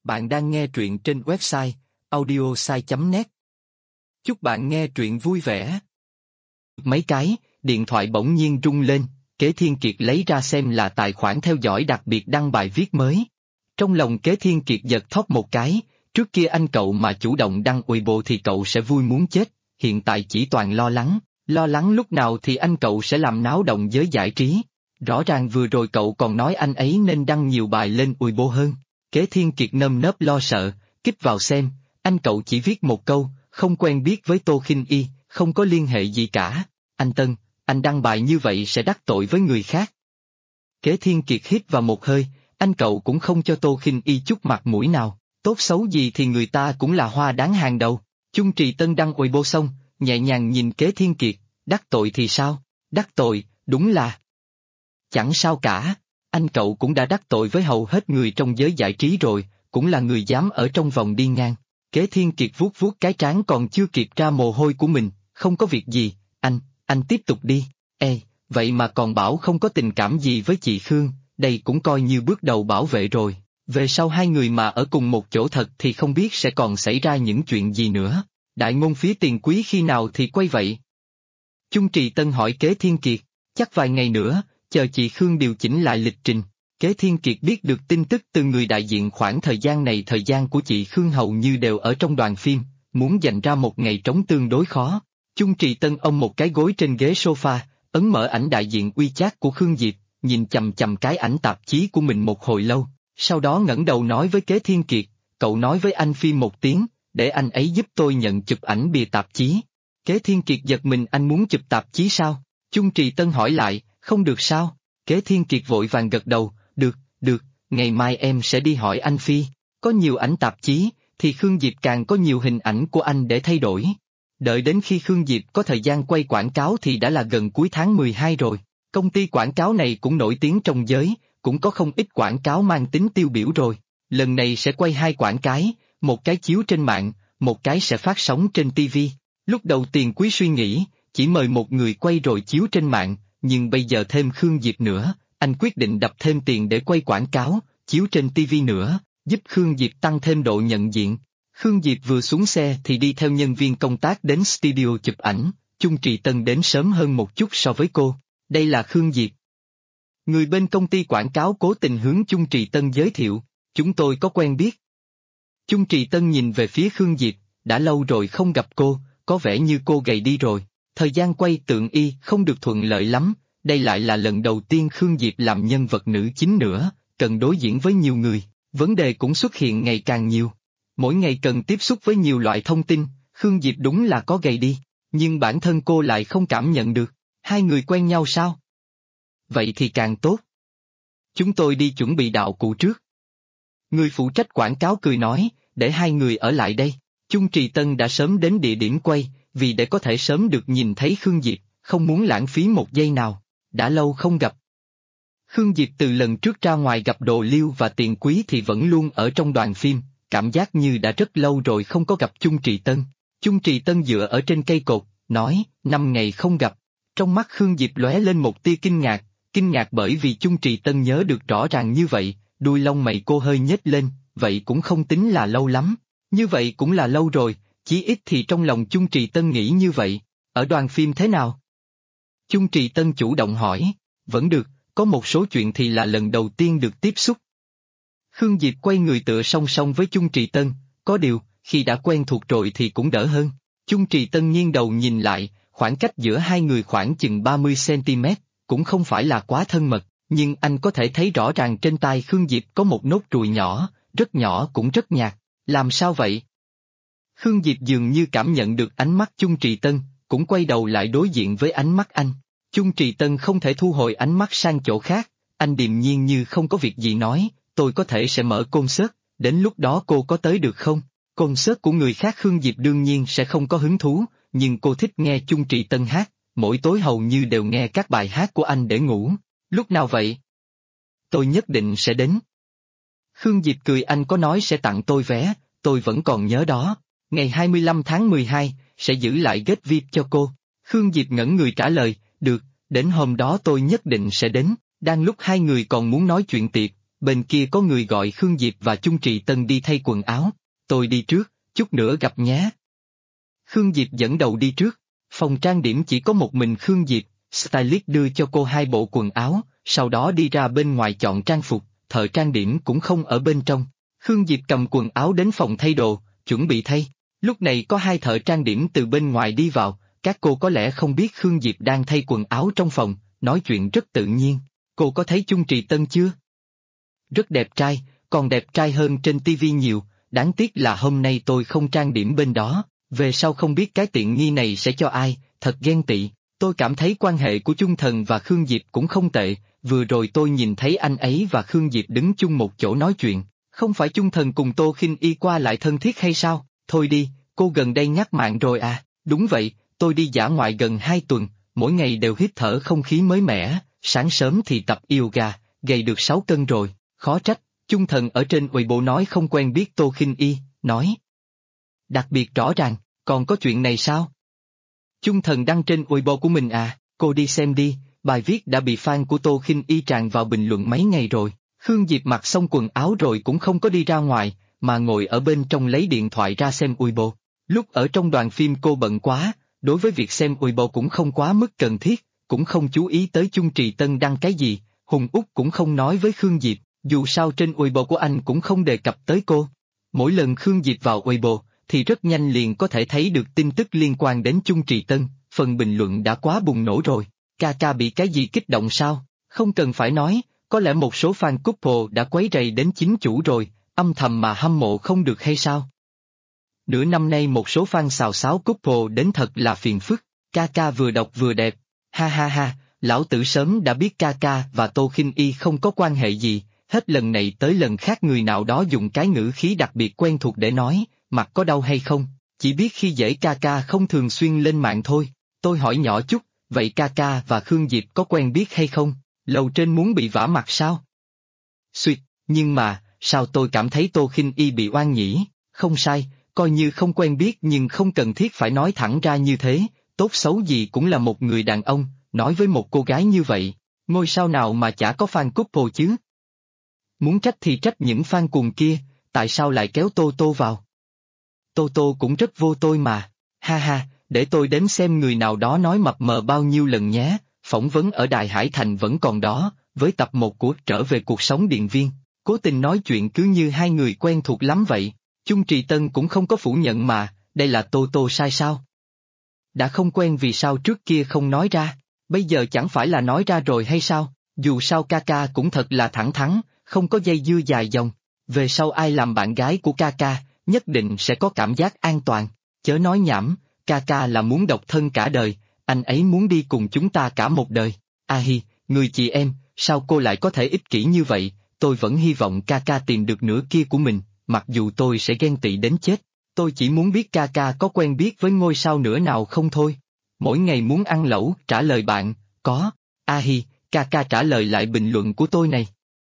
Bạn đang nghe truyện trên website audiosai.net. Chúc bạn nghe truyện vui vẻ. Mấy cái, điện thoại bỗng nhiên rung lên, Kế Thiên Kiệt lấy ra xem là tài khoản theo dõi đặc biệt đăng bài viết mới. Trong lòng Kế Thiên Kiệt giật thót một cái, trước kia anh cậu mà chủ động đăng Weibo thì cậu sẽ vui muốn chết, hiện tại chỉ toàn lo lắng lúc nào thì anh cậu sẽ làm náo động giới giải trí. Rõ ràng vừa rồi cậu còn nói anh ấy nên đăng nhiều bài lên Weibo hơn. Kế Thiên Kiệt nơm nớp lo sợ, kích vào xem, anh cậu chỉ viết một câu, không quen biết với Tô Khinh Y, không có liên hệ gì cả. Anh Tân, anh đăng bài như vậy sẽ đắc tội với người khác. Kế Thiên Kiệt hít vào một hơi, anh cậu cũng không cho Tô Khinh Y chút mặt mũi nào, tốt xấu gì thì người ta cũng là hoa đáng hàng đầu. Chung Trì Tân đăng Weibo xong, nhẹ nhàng nhìn Kế Thiên Kiệt, đắc tội thì sao? Đắc tội, đúng là chẳng sao cả. Anh cậu cũng đã đắc tội với hầu hết người trong giới giải trí rồi, cũng là người dám ở trong vòng đi ngang. Kế Thiên Kiệt vuốt vuốt cái trán còn chưa kịp ra mồ hôi của mình, không có việc gì, anh tiếp tục đi. Ê, vậy mà còn bảo không có tình cảm gì với chị Khương, đây cũng coi như bước đầu bảo vệ rồi. Về sau hai người mà ở cùng một chỗ thật thì không biết sẽ còn xảy ra những chuyện gì nữa. Đại ngôn phía Tiền Quý khi nào thì quay vậy? Chung Trì Tân hỏi Kế Thiên Kiệt, chắc vài ngày nữa, chờ chị Khương điều chỉnh lại lịch trình. Kế Thiên Kiệt biết được tin tức từ người đại diện khoảng thời gian này, thời gian của chị Khương hầu như đều ở trong đoàn phim, muốn dành ra một ngày trống tương đối khó. Chung Trì Tân ông một cái gối trên ghế sofa, ấn mở ảnh đại diện WeChat của Khương Diệp, nhìn chằm chằm cái ảnh tạp chí của mình một hồi lâu, sau đó ngẩng đầu nói với Kế Thiên Kiệt, cậu nói với anh Phi một tiếng, để anh ấy giúp tôi nhận chụp ảnh bìa tạp chí. Kế Thiên Kiệt giật mình, anh muốn chụp tạp chí sao? Chung Trì Tân hỏi lại, không được sao? Kế Thiên Kiệt vội vàng gật đầu, được, ngày mai em sẽ đi hỏi anh Phi, có nhiều ảnh tạp chí, thì Khương Diệp càng có nhiều hình ảnh của anh để thay đổi. Đợi đến khi Khương Diệp có thời gian quay quảng cáo thì đã là gần cuối tháng 12 rồi, công ty quảng cáo này cũng nổi tiếng trong giới, cũng có không ít quảng cáo mang tính tiêu biểu rồi. Lần này sẽ quay 2 quảng cái, một cái chiếu trên mạng, một cái sẽ phát sóng trên TV. Lúc đầu Tiền Quý suy nghĩ, chỉ mời một người quay rồi chiếu trên mạng, nhưng bây giờ thêm Khương Diệp nữa, anh quyết định đập thêm tiền để quay quảng cáo, chiếu trên TV nữa, giúp Khương Diệp tăng thêm độ nhận diện. Khương Diệp vừa xuống xe thì đi theo nhân viên công tác đến studio chụp ảnh, Chung Trì Tân đến sớm hơn một chút so với cô. Đây là Khương Diệp. Người bên công ty quảng cáo cố tình hướng Chung Trì Tân giới thiệu, chúng tôi có quen biết. Chung Trì Tân nhìn về phía Khương Diệp, đã lâu rồi không gặp cô, có vẻ như cô gầy đi rồi. Thời gian quay Tượng Y không được thuận lợi lắm, đây lại là lần đầu tiên Khương Diệp làm nhân vật nữ chính nữa, cần đối diễn với nhiều người, vấn đề cũng xuất hiện ngày càng nhiều. Mỗi ngày cần tiếp xúc với nhiều loại thông tin, Khương Diệp đúng là có gầy đi, nhưng bản thân cô lại không cảm nhận được. Hai người quen nhau sao? Vậy thì càng tốt. Chúng tôi đi chuẩn bị đạo cụ trước. Người phụ trách quảng cáo cười nói, để hai người ở lại đây. Chung Trì Tân đã sớm đến địa điểm quay, vì để có thể sớm được nhìn thấy Khương Diệp, không muốn lãng phí một giây nào. Đã lâu không gặp. Khương Diệp từ lần trước ra ngoài gặp Đồ Liêu và Tiền Quý thì vẫn luôn ở trong đoàn phim, cảm giác như đã rất lâu rồi không có gặp Chung Trì Tân. Chung Trì Tân dựa ở trên cây cột, nói, 5 ngày không gặp. Trong mắt Khương Diệp lóe lên một tia kinh ngạc bởi vì Chung Trì Tân nhớ được rõ ràng như vậy, đuôi lông mày cô hơi nhếch lên, vậy cũng không tính là lâu lắm. Như vậy cũng là lâu rồi, chí ít thì trong lòng Chung Trì Tân nghĩ như vậy. Ở đoàn phim thế nào? Chung Trì Tân chủ động hỏi, vẫn được, có một số chuyện thì là lần đầu tiên được tiếp xúc. Khương Diệp quay người tựa song song với Chung Trì Tân, có điều, khi đã quen thuộc rồi thì cũng đỡ hơn. Chung Trì Tân nghiêng đầu nhìn lại, khoảng cách giữa hai người khoảng chừng 30cm, cũng không phải là quá thân mật, nhưng anh có thể thấy rõ ràng trên tai Khương Diệp có một nốt ruồi nhỏ, rất nhỏ cũng rất nhạt. Làm sao vậy? Khương Diệp dường như cảm nhận được ánh mắt Chung Trì Tân, cũng quay đầu lại đối diện với ánh mắt anh. Chung Trì Tân không thể thu hồi ánh mắt sang chỗ khác, anh điềm nhiên như không có việc gì nói, tôi có thể sẽ mở concert, đến lúc đó cô có tới được không? Concert của người khác Khương Diệp đương nhiên sẽ không có hứng thú, nhưng cô thích nghe Chung Trì Tân hát, mỗi tối hầu như đều nghe các bài hát của anh để ngủ. Lúc nào vậy? Tôi nhất định sẽ đến. Khương Diệp cười, anh có nói sẽ tặng tôi vé, tôi vẫn còn nhớ đó. Ngày 25 tháng 12, sẽ giữ lại gate VIP cho cô. Khương Diệp ngẩn người trả lời, được, đến hôm đó tôi nhất định sẽ đến. Đang lúc hai người còn muốn nói chuyện tiệc, bên kia có người gọi Khương Diệp và Chung Trì Tân đi thay quần áo, tôi đi trước, chút nữa gặp nhé. Khương Diệp dẫn đầu đi trước, phòng trang điểm chỉ có một mình Khương Diệp, stylist đưa cho cô 2 bộ quần áo, sau đó đi ra bên ngoài chọn trang phục, thợ trang điểm cũng không ở bên trong. Khương Diệp cầm quần áo đến phòng thay đồ, chuẩn bị thay. Lúc này có 2 thợ trang điểm từ bên ngoài đi vào, các cô có lẽ không biết Khương Diệp đang thay quần áo trong phòng, nói chuyện rất tự nhiên. Cô có thấy Chung Trì Tân chưa? Rất đẹp trai, còn đẹp trai hơn trên TV nhiều, đáng tiếc là hôm nay tôi không trang điểm bên đó, về sau không biết cái tiện nghi này sẽ cho ai, thật ghen tị. Tôi cảm thấy quan hệ của Chung Thần và Khương Diệp cũng không tệ, vừa rồi tôi nhìn thấy anh ấy và Khương Diệp đứng chung một chỗ nói chuyện, không phải Chung Thần cùng Tô Khinh Y qua lại thân thiết hay sao? Thôi đi, cô gần đây ngắt mạng rồi à? Đúng vậy, tôi đi dã ngoại gần 2 tuần, mỗi ngày đều hít thở không khí mới mẻ, sáng sớm thì tập yoga, gầy được 6 cân rồi, khó trách. Chung Thần ở trên Weibo nói không quen biết Tô Khinh Y, nói đặc biệt rõ ràng, còn có chuyện này sao? Chung Thần đăng trên Weibo của mình à, cô đi xem đi, bài viết đã bị fan của Tô Khinh Y tràn vào bình luận mấy ngày rồi. Khương Diệp mặc xong quần áo rồi cũng không có đi ra ngoài, mà ngồi ở bên trong lấy điện thoại ra xem Weibo. Lúc ở trong đoàn phim cô bận quá, đối với việc xem Weibo cũng không quá mức cần thiết, cũng không chú ý tới Chung Trì Tân đăng cái gì, Hùng Úc cũng không nói với Khương Diệp, dù sao trên Weibo của anh cũng không đề cập tới cô. Mỗi lần Khương Diệp vào Weibo, thì rất nhanh liền có thể thấy được tin tức liên quan đến Chung Trì Tân, phần bình luận đã quá bùng nổ rồi. Ca bị cái gì kích động sao? Không cần phải nói, có lẽ một số fan couple đã quấy rầy đến chính chủ rồi, âm thầm mà hâm mộ không được hay sao? Nửa năm nay một số fan xào xáo couple đến thật là phiền phức, ca vừa độc vừa đẹp, ha ha ha, lão tử sớm đã biết ca và Tô Khinh Y không có quan hệ gì, hết lần này tới lần khác người nào đó dùng cái ngữ khí đặc biệt quen thuộc để nói, mặt có đau hay không, chỉ biết khi dễ ca không thường xuyên lên mạng thôi. Tôi hỏi nhỏ chút, vậy ca và Khương Diệp có quen biết hay không? Lầu trên muốn bị vả mặt sao? Xuyệt, nhưng mà, sao tôi cảm thấy Tô Khinh Y bị oan nhỉ? Không sai, coi như không quen biết nhưng không cần thiết phải nói thẳng ra như thế, tốt xấu gì cũng là một người đàn ông, nói với một cô gái như vậy, ngôi sao nào mà chả có fan couple chứ? Muốn trách thì trách những fan cuồng kia, tại sao lại kéo Tô vào? Tô cũng rất vô tôi mà, ha ha, để tôi đếm xem người nào đó nói mập mờ bao nhiêu lần nhé, phỏng vấn ở Đại Hải Thành vẫn còn đó, với tập 1 của Trở về cuộc sống điện viên, cố tình nói chuyện cứ như hai người quen thuộc lắm vậy. Chung Trì Tân cũng không có phủ nhận mà, đây là Tô sai sao? Đã không quen vì sao trước kia không nói ra, bây giờ chẳng phải là nói ra rồi hay sao? Dù sao ca cũng thật là thẳng thắn, không có dây dưa dài dòng, về sau ai làm bạn gái của ca, nhất định sẽ có cảm giác an toàn, chớ nói nhảm, ca là muốn độc thân cả đời, anh ấy muốn đi cùng chúng ta cả một đời. Hi, người chị em, sao cô lại có thể ích kỷ như vậy, tôi vẫn hy vọng ca tìm được nửa kia của mình. Mặc dù tôi sẽ ghen tị đến chết, tôi chỉ muốn biết ca có quen biết với ngôi sao nữa nào không thôi. Mỗi ngày muốn ăn lẩu, trả lời bạn, có. Hi, ca trả lời lại bình luận của tôi này.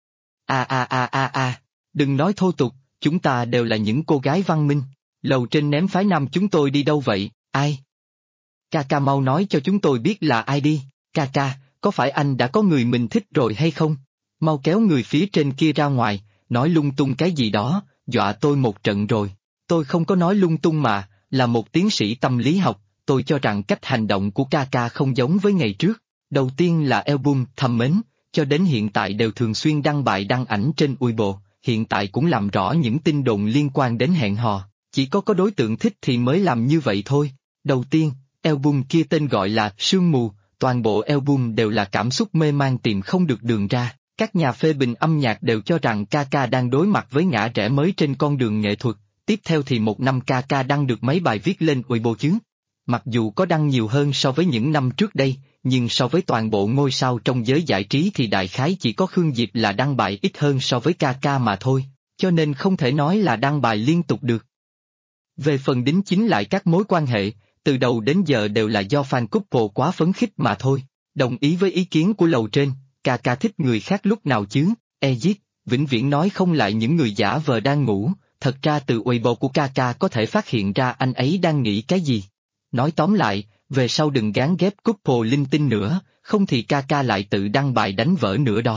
Đừng nói thô tục, chúng ta đều là những cô gái văn minh. Lầu trên ném phái nam chúng tôi đi đâu vậy, ai? Ca mau nói cho chúng tôi biết là ai đi. Ca, có phải anh đã có người mình thích rồi hay không? Mau kéo người phía trên kia ra ngoài, nói lung tung cái gì đó. Dọa tôi một trận rồi, tôi không có nói lung tung mà, là một tiến sĩ tâm lý học, tôi cho rằng cách hành động của ca không giống với ngày trước. Đầu tiên là album Thầm Mến, cho đến hiện tại đều thường xuyên đăng bài đăng ảnh trên Weibo, hiện tại cũng làm rõ những tin đồn liên quan đến hẹn hò, chỉ có đối tượng thích thì mới làm như vậy thôi. Đầu tiên, album kia tên gọi là Sương Mù, toàn bộ album đều là cảm xúc mê man tìm không được đường ra. Các nhà phê bình âm nhạc đều cho rằng ca đang đối mặt với ngã rẽ mới trên con đường nghệ thuật, tiếp theo thì một năm ca đăng được mấy bài viết lên Weibo chứ. Mặc dù có đăng nhiều hơn so với những năm trước đây, nhưng so với toàn bộ ngôi sao trong giới giải trí thì đại khái chỉ có Khương Diệp là đăng bài ít hơn so với ca mà thôi, cho nên không thể nói là đăng bài liên tục được. Về phần đính chính lại các mối quan hệ, từ đầu đến giờ đều là do fan couple quá phấn khích mà thôi, đồng ý với ý kiến của lầu trên. Ca thích người khác lúc nào chứ, Ezit, vĩnh viễn nói không lại những người giả vờ đang ngủ, thật ra từ Weibo của ca có thể phát hiện ra anh ấy đang nghĩ cái gì. Nói tóm lại, về sau đừng gán ghép couple linh tinh nữa, không thì ca lại tự đăng bài đánh vỡ nữa đó.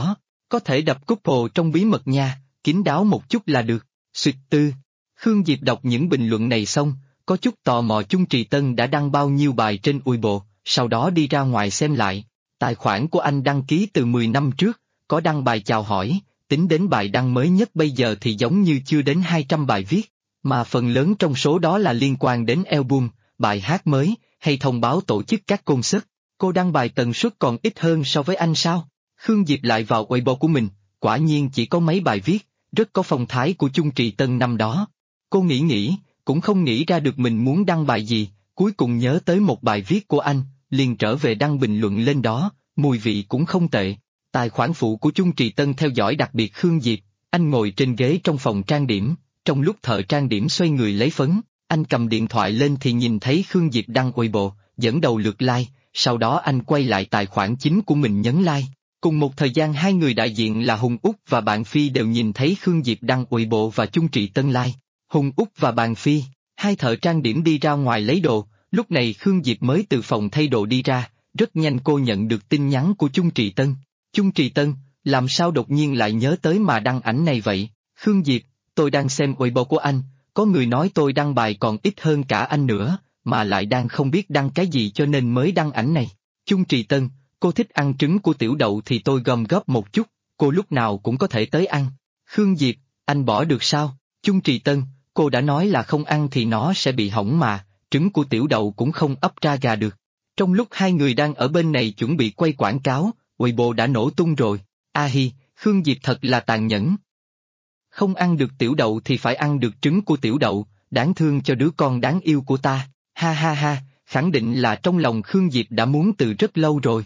Có thể đập couple trong bí mật nha, kín đáo một chút là được. Xuyệt tư. Khương Diệp đọc những bình luận này xong, có chút tò mò Chung Trì Tân đã đăng bao nhiêu bài trên Weibo, sau đó đi ra ngoài xem lại. Tài khoản của anh đăng ký từ 10 năm trước, có đăng bài chào hỏi, tính đến bài đăng mới nhất bây giờ thì giống như chưa đến 200 bài viết, mà phần lớn trong số đó là liên quan đến album, bài hát mới, hay thông báo tổ chức các concert. Cô đăng bài tần suất còn ít hơn so với anh sao? Khương Diệp lại vào Weibo của mình, quả nhiên chỉ có mấy bài viết, rất có phong thái của Chung Trì Tân năm đó. Cô nghĩ, cũng không nghĩ ra được mình muốn đăng bài gì, cuối cùng nhớ tới một bài viết của anh, liền trở về đăng bình luận lên đó, mùi vị cũng không tệ. Tài khoản phụ của Chung Trì Tân theo dõi đặc biệt Khương Diệp, anh ngồi trên ghế trong phòng trang điểm, trong lúc thợ trang điểm xoay người lấy phấn, anh cầm điện thoại lên thì nhìn thấy Khương Diệp đăng Weibo, dẫn đầu lượt like, sau đó anh quay lại tài khoản chính của mình nhấn like. Cùng một thời gian hai người đại diện là Hùng Úc và Bạn Phi đều nhìn thấy Khương Diệp đăng Weibo và Chung Trì Tân like. Hùng Úc và Bạn Phi, hai thợ trang điểm đi ra ngoài lấy đồ, lúc này Khương Diệp mới từ phòng thay đồ đi ra, rất nhanh cô nhận được tin nhắn của Chung Trì Tân. Chung Trì Tân, làm sao đột nhiên lại nhớ tới mà đăng ảnh này vậy? Khương Diệp, tôi đang xem Weibo của anh, có người nói tôi đăng bài còn ít hơn cả anh nữa, mà lại đang không biết đăng cái gì cho nên mới đăng ảnh này. Chung Trì Tân, cô thích ăn trứng của tiểu đậu thì tôi gom góp một chút, cô lúc nào cũng có thể tới ăn. Khương Diệp, anh bỏ được sao? Chung Trì Tân, cô đã nói là không ăn thì nó sẽ bị hỏng mà, trứng của tiểu đậu cũng không ấp ra gà được. Trong lúc hai người đang ở bên này chuẩn bị quay quảng cáo, Weibo đã nổ tung rồi. A hi, Khương Diệp thật là tàn nhẫn. Không ăn được tiểu đậu thì phải ăn được trứng của tiểu đậu, đáng thương cho đứa con đáng yêu của ta. Ha ha ha, khẳng định là trong lòng Khương Diệp đã muốn từ rất lâu rồi.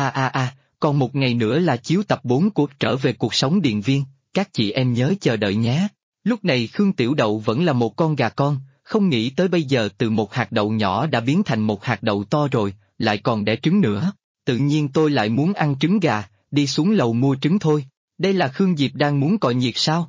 Còn một ngày nữa là chiếu tập 4 của Trở về cuộc sống điện viên, các chị em nhớ chờ đợi nhé. Lúc này Khương Tiểu Đậu vẫn là một con gà con, không nghĩ tới bây giờ từ một hạt đậu nhỏ đã biến thành một hạt đậu to rồi, lại còn đẻ trứng nữa. Tự nhiên tôi lại muốn ăn trứng gà, đi xuống lầu mua trứng thôi. Đây là Khương Diệp đang muốn cọ nhiệt sao?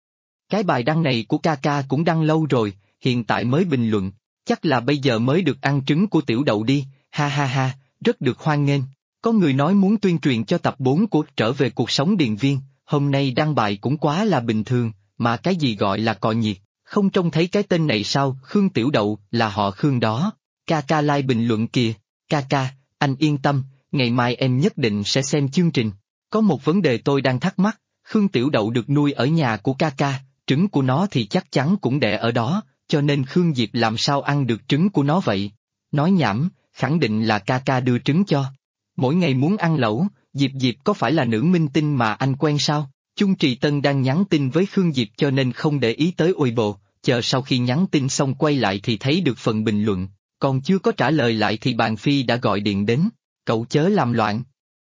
Cái bài đăng này của Kaka cũng đăng lâu rồi, hiện tại mới bình luận, chắc là bây giờ mới được ăn trứng của Tiểu Đậu đi, ha ha ha, rất được hoan nghênh. Có người nói muốn tuyên truyền cho tập 4 của Trở về cuộc sống điện viên, hôm nay đăng bài cũng quá là bình thường, mà cái gì gọi là cọ nhiệt, không trông thấy cái tên này sao? Khương Tiểu Đậu là họ Khương đó. Kaka like bình luận kìa, Kaka, anh yên tâm, ngày mai em nhất định sẽ xem chương trình. Có một vấn đề tôi đang thắc mắc, Khương Tiểu Đậu được nuôi ở nhà của Kaka, trứng của nó thì chắc chắn cũng đẻ ở đó, cho nên Khương Diệp làm sao ăn được trứng của nó vậy? Nói nhảm, khẳng định là Kaka đưa trứng cho. Mỗi ngày muốn ăn lẩu, Diệp Diệp có phải là nữ minh tinh mà anh quen sao? Chung Trì Tân đang nhắn tin với Khương Diệp cho nên không để ý tới Weibo, chờ sau khi nhắn tin xong quay lại thì thấy được phần bình luận, còn chưa có trả lời lại thì Bạn Phi đã gọi điện đến, cậu chớ làm loạn.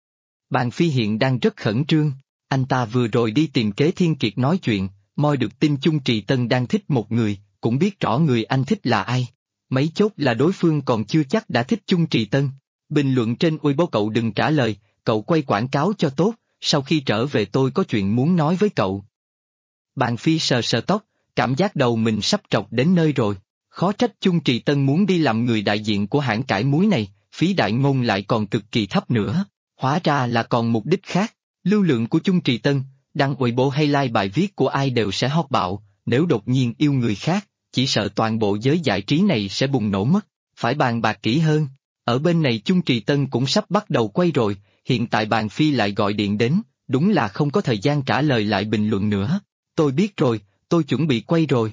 Bạn Phi hiện đang rất khẩn trương, anh ta vừa rồi đi tìm Kế Thiên Kiệt nói chuyện, moi được tin Chung Trì Tân đang thích một người, cũng biết rõ người anh thích là ai. Mấy chốt là đối phương còn chưa chắc đã thích Chung Trì Tân. Bình luận trên Weibo cậu đừng trả lời, cậu quay quảng cáo cho tốt, sau khi trở về tôi có chuyện muốn nói với cậu. Bạn Phi sờ sờ tóc, cảm giác đầu mình sắp trọc đến nơi rồi, khó trách Chung Trì Tân muốn đi làm người đại diện của hãng cải muối này, phí đại ngôn lại còn cực kỳ thấp nữa, hóa ra là còn mục đích khác. Lưu lượng của Chung Trì Tân, đăng Weibo hay like bài viết của ai đều sẽ hot bạo, nếu đột nhiên yêu người khác, chỉ sợ toàn bộ giới giải trí này sẽ bùng nổ mất, phải bàn bạc kỹ hơn. Ở bên này Chung Trì Tân cũng sắp bắt đầu quay rồi, hiện tại Bạn Phi lại gọi điện đến, đúng là không có thời gian trả lời lại bình luận nữa. Tôi biết rồi, tôi chuẩn bị quay rồi.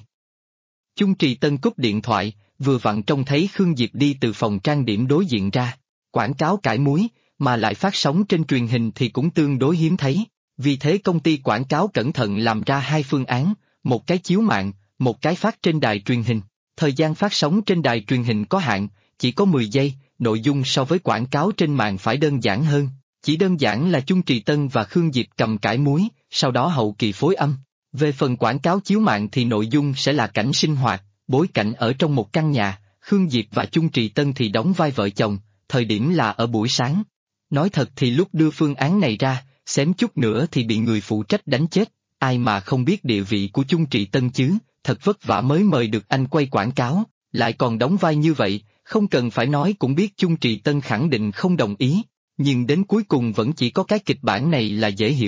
Chung Trì Tân cúp điện thoại, vừa vặn trông thấy Khương Diệp đi từ phòng trang điểm đối diện ra. Quảng cáo cải muối, mà lại phát sóng trên truyền hình thì cũng tương đối hiếm thấy. Vì thế công ty quảng cáo cẩn thận làm ra hai phương án, một cái chiếu mạng, một cái phát trên đài truyền hình. Thời gian phát sóng trên đài truyền hình có hạn, chỉ có 10 giây, nội dung so với quảng cáo trên mạng phải đơn giản hơn. Chỉ đơn giản là Chung Trì Tân và Khương Diệp cầm cải muối, sau đó hậu kỳ phối âm. Về phần quảng cáo chiếu mạng thì nội dung sẽ là cảnh sinh hoạt, bối cảnh ở trong một căn nhà, Khương Diệp và Chung Trì Tân thì đóng vai vợ chồng, thời điểm là ở buổi sáng. Nói thật thì lúc đưa phương án này ra, xém chút nữa thì bị người phụ trách đánh chết, ai mà không biết địa vị của Chung Trì Tân chứ, thật vất vả mới mời được anh quay quảng cáo, lại còn đóng vai như vậy, không cần phải nói cũng biết Chung Trì Tân khẳng định không đồng ý, nhưng đến cuối cùng vẫn chỉ có cái kịch bản này là dễ hiểu,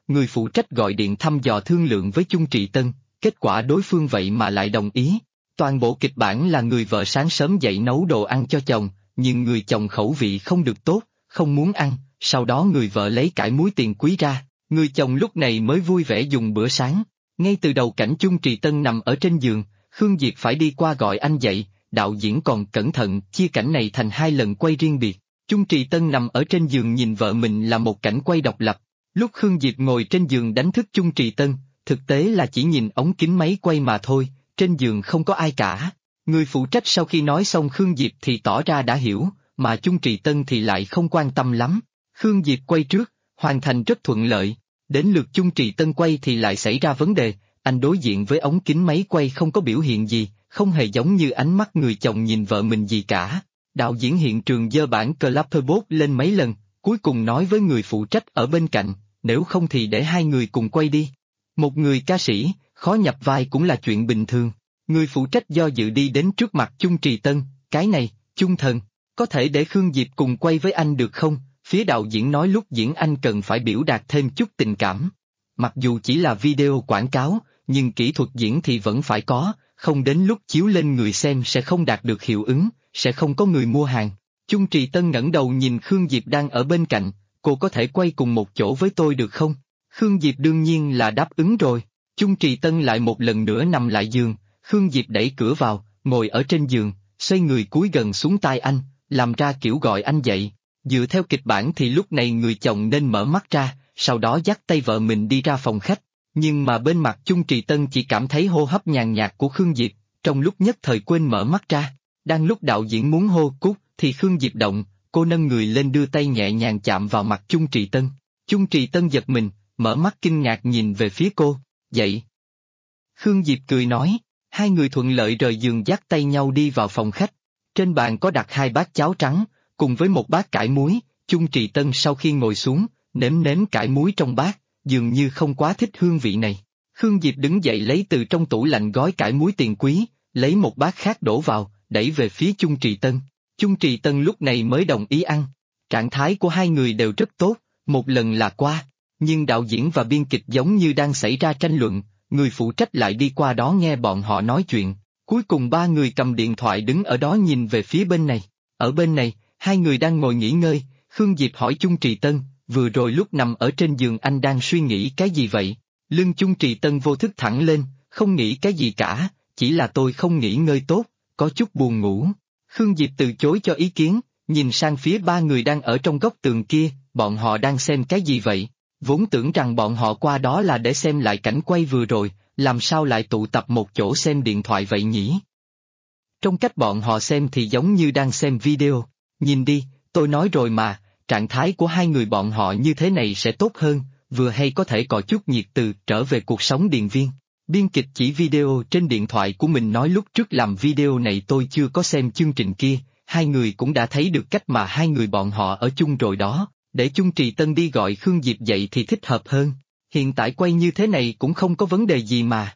người phụ trách gọi điện thăm dò thương lượng với Chung Trì Tân, kết quả đối phương vậy mà lại đồng ý. Toàn bộ kịch bản là người vợ sáng sớm dậy nấu đồ ăn cho chồng, nhưng người chồng khẩu vị không được tốt, không muốn ăn, sau đó người vợ lấy cải muối tiền quý ra, người chồng lúc này mới vui vẻ dùng bữa sáng. Ngay từ đầu cảnh Chung Trì Tân nằm ở trên giường, Khương Diệp phải đi qua gọi anh dậy, đạo diễn còn cẩn thận chia cảnh này thành 2 lần quay riêng biệt. Chung Trì Tân nằm ở trên giường nhìn vợ mình là một cảnh quay độc lập. Lúc Khương Diệp ngồi trên giường đánh thức Chung Trì Tân, thực tế là chỉ nhìn ống kính máy quay mà thôi, trên giường không có ai cả. Người phụ trách sau khi nói xong Khương Diệp thì tỏ ra đã hiểu, mà Chung Trì Tân thì lại không quan tâm lắm. Khương Diệp quay trước, hoàn thành rất thuận lợi. Đến lượt Chung Trì Tân quay thì lại xảy ra vấn đề, anh đối diện với ống kính máy quay không có biểu hiện gì, không hề giống như ánh mắt người chồng nhìn vợ mình gì cả. Đạo diễn hiện trường giơ bản Clapperboard lên mấy lần, cuối cùng nói với người phụ trách ở bên cạnh, nếu không thì để 2 người cùng quay đi. Một người ca sĩ, khó nhập vai cũng là chuyện bình thường. Người phụ trách do dự đi đến trước mặt Chung Trì Tân, cái này, Chung thần, có thể để Khương Diệp cùng quay với anh được không? Phía đạo diễn nói lúc diễn anh cần phải biểu đạt thêm chút tình cảm. Mặc dù chỉ là video quảng cáo, nhưng kỹ thuật diễn thì vẫn phải có, không đến lúc chiếu lên người xem sẽ không đạt được hiệu ứng, sẽ không có người mua hàng. Chung Trì Tân ngẩng đầu nhìn Khương Diệp đang ở bên cạnh, cô có thể quay cùng một chỗ với tôi được không? Khương Diệp đương nhiên là đáp ứng rồi. Chung Trì Tân lại một lần nữa nằm lại giường, Khương Diệp đẩy cửa vào, ngồi ở trên giường, xoay người cúi gần xuống tai anh, làm ra kiểu gọi anh dậy. Dựa theo kịch bản thì lúc này người chồng nên mở mắt ra, sau đó dắt tay vợ mình đi ra phòng khách, nhưng mà bên mặt Chung Trì Tân chỉ cảm thấy hô hấp nhàn nhạt của Khương Diệp, trong lúc nhất thời quên mở mắt ra. Đang lúc đạo diễn muốn hô cút thì Khương Diệp động, cô nâng người lên đưa tay nhẹ nhàng chạm vào mặt Chung Trì Tân. Chung Trì Tân giật mình, mở mắt kinh ngạc nhìn về phía cô, dậy. Khương Diệp cười nói, 2 người thuận lợi rời giường dắt tay nhau đi vào phòng khách. Trên bàn có đặt 2 bát cháo trắng, cùng với một bát cải muối. Chung Trì Tân sau khi ngồi xuống, nếm nếm cải muối trong bát, dường như không quá thích hương vị này. Khương Diệp đứng dậy lấy từ trong tủ lạnh gói cải muối tiền quý, lấy một bát khác đổ vào, đẩy về phía Chung Trì Tân. Chung Trì Tân lúc này mới đồng ý ăn. Trạng thái của 2 người đều rất tốt, một lần là qua, nhưng đạo diễn và biên kịch giống như đang xảy ra tranh luận, người phụ trách lại đi qua đó nghe bọn họ nói chuyện. Cuối cùng 3 người cầm điện thoại đứng ở đó nhìn về phía bên này. Ở bên này, 2 người đang ngồi nghỉ ngơi, Khương Diệp hỏi Chung Trì Tân, vừa rồi lúc nằm ở trên giường anh đang suy nghĩ cái gì vậy? Lưng Chung Trì Tân vô thức thẳng lên, không nghĩ cái gì cả, chỉ là tôi không nghỉ ngơi tốt, có chút buồn ngủ. Khương Diệp từ chối cho ý kiến, nhìn sang phía 3 người đang ở trong góc tường kia, bọn họ đang xem cái gì vậy? Vốn tưởng rằng bọn họ qua đó là để xem lại cảnh quay vừa rồi, làm sao lại tụ tập một chỗ xem điện thoại vậy nhỉ? Trong cách bọn họ xem thì giống như đang xem video, nhìn đi, tôi nói rồi mà, trạng thái của 2 người bọn họ như thế này sẽ tốt hơn, vừa hay có thể có chút nhiệt từ trở về cuộc sống điền viên. Biên kịch chỉ video trên điện thoại của mình nói lúc trước làm video này tôi chưa có xem chương trình kia, 2 người cũng đã thấy được cách mà 2 người bọn họ ở chung rồi đó, để Chung Trì Tân đi gọi Khương Diệp dậy thì thích hợp hơn, hiện tại quay như thế này cũng không có vấn đề gì mà.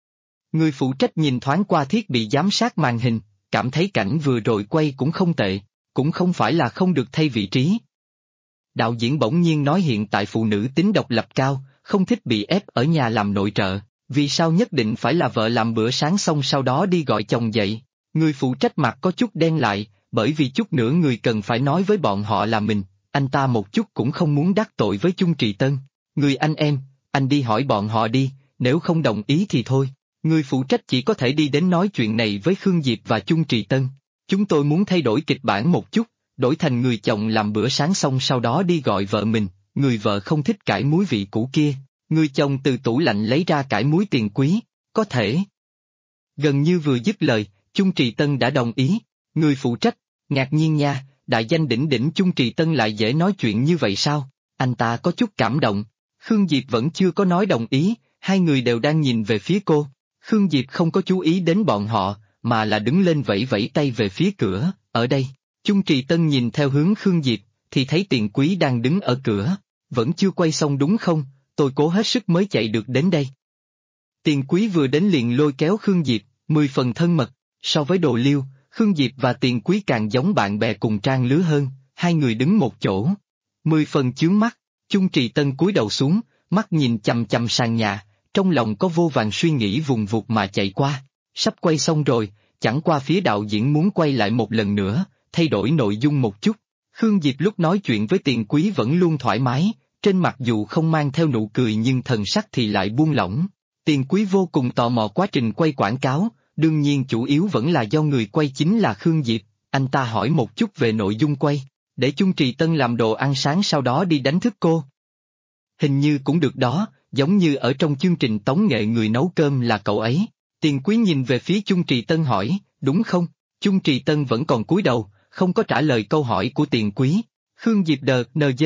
Người phụ trách nhìn thoáng qua thiết bị giám sát màn hình, cảm thấy cảnh vừa rồi quay cũng không tệ, cũng không phải là không được thay vị trí. Đạo diễn bỗng nhiên nói hiện tại phụ nữ tính độc lập cao, không thích bị ép ở nhà làm nội trợ, vì sao nhất định phải là vợ làm bữa sáng xong sau đó đi gọi chồng dậy? Người phụ trách mặt có chút đen lại, bởi vì chút nữa người cần phải nói với bọn họ là mình, anh ta một chút cũng không muốn đắc tội với Chung Trì Tân. Người anh em, anh đi hỏi bọn họ đi, nếu không đồng ý thì thôi. Người phụ trách chỉ có thể đi đến nói chuyện này với Khương Diệp và Chung Trì Tân. Chúng tôi muốn thay đổi kịch bản một chút, đổi thành người chồng làm bữa sáng xong sau đó đi gọi vợ mình, người vợ không thích cải muối vị cũ kia, người chồng từ tủ lạnh lấy ra cải muối tiền quý, có thể. Gần như vừa dứt lời, Chung Trì Tân đã đồng ý, người phụ trách, ngạc nhiên nha, đại danh đỉnh đỉnh Chung Trì Tân lại dễ nói chuyện như vậy sao, anh ta có chút cảm động. Khương Diệp vẫn chưa có nói đồng ý, 2 người đều đang nhìn về phía cô, Khương Diệp không có chú ý đến bọn họ, mà là đứng lên vẫy vẫy tay về phía cửa, ở đây. Chung Trì Tân nhìn theo hướng Khương Diệp, thì thấy Tiền Quý đang đứng ở cửa, vẫn chưa quay xong đúng không, tôi cố hết sức mới chạy được đến đây. Tiền Quý vừa đến liền lôi kéo Khương Diệp, 10 phần thân mật, so với Đồ Liêu, Khương Diệp và Tiền Quý càng giống bạn bè cùng trang lứa hơn, 2 người đứng một chỗ. 10 phần chướng mắt, Chung Trì Tân cúi đầu xuống, mắt nhìn chằm chằm sàn nhà, trong lòng có vô vàn suy nghĩ vùng vụt mà chạy qua. Sắp quay xong rồi, chẳng qua phía đạo diễn muốn quay lại một lần nữa, thay đổi nội dung một chút. Khương Diệp lúc nói chuyện với Tiền Quý vẫn luôn thoải mái, trên mặt dù không mang theo nụ cười nhưng thần sắc thì lại buông lỏng. Tiền Quý vô cùng tò mò quá trình quay quảng cáo, đương nhiên chủ yếu vẫn là do người quay chính là Khương Diệp, anh ta hỏi một chút về nội dung quay, để Chung Trì Tân làm đồ ăn sáng sau đó đi đánh thức cô. Hình như cũng được đó, giống như ở trong chương trình tống nghệ người nấu cơm là cậu ấy. Tiền Quý nhìn về phía Chung Trì Tân hỏi, đúng không? Chung Trì Tân vẫn còn cúi đầu, không có trả lời câu hỏi của Tiền Quý. Khương Diệp đợt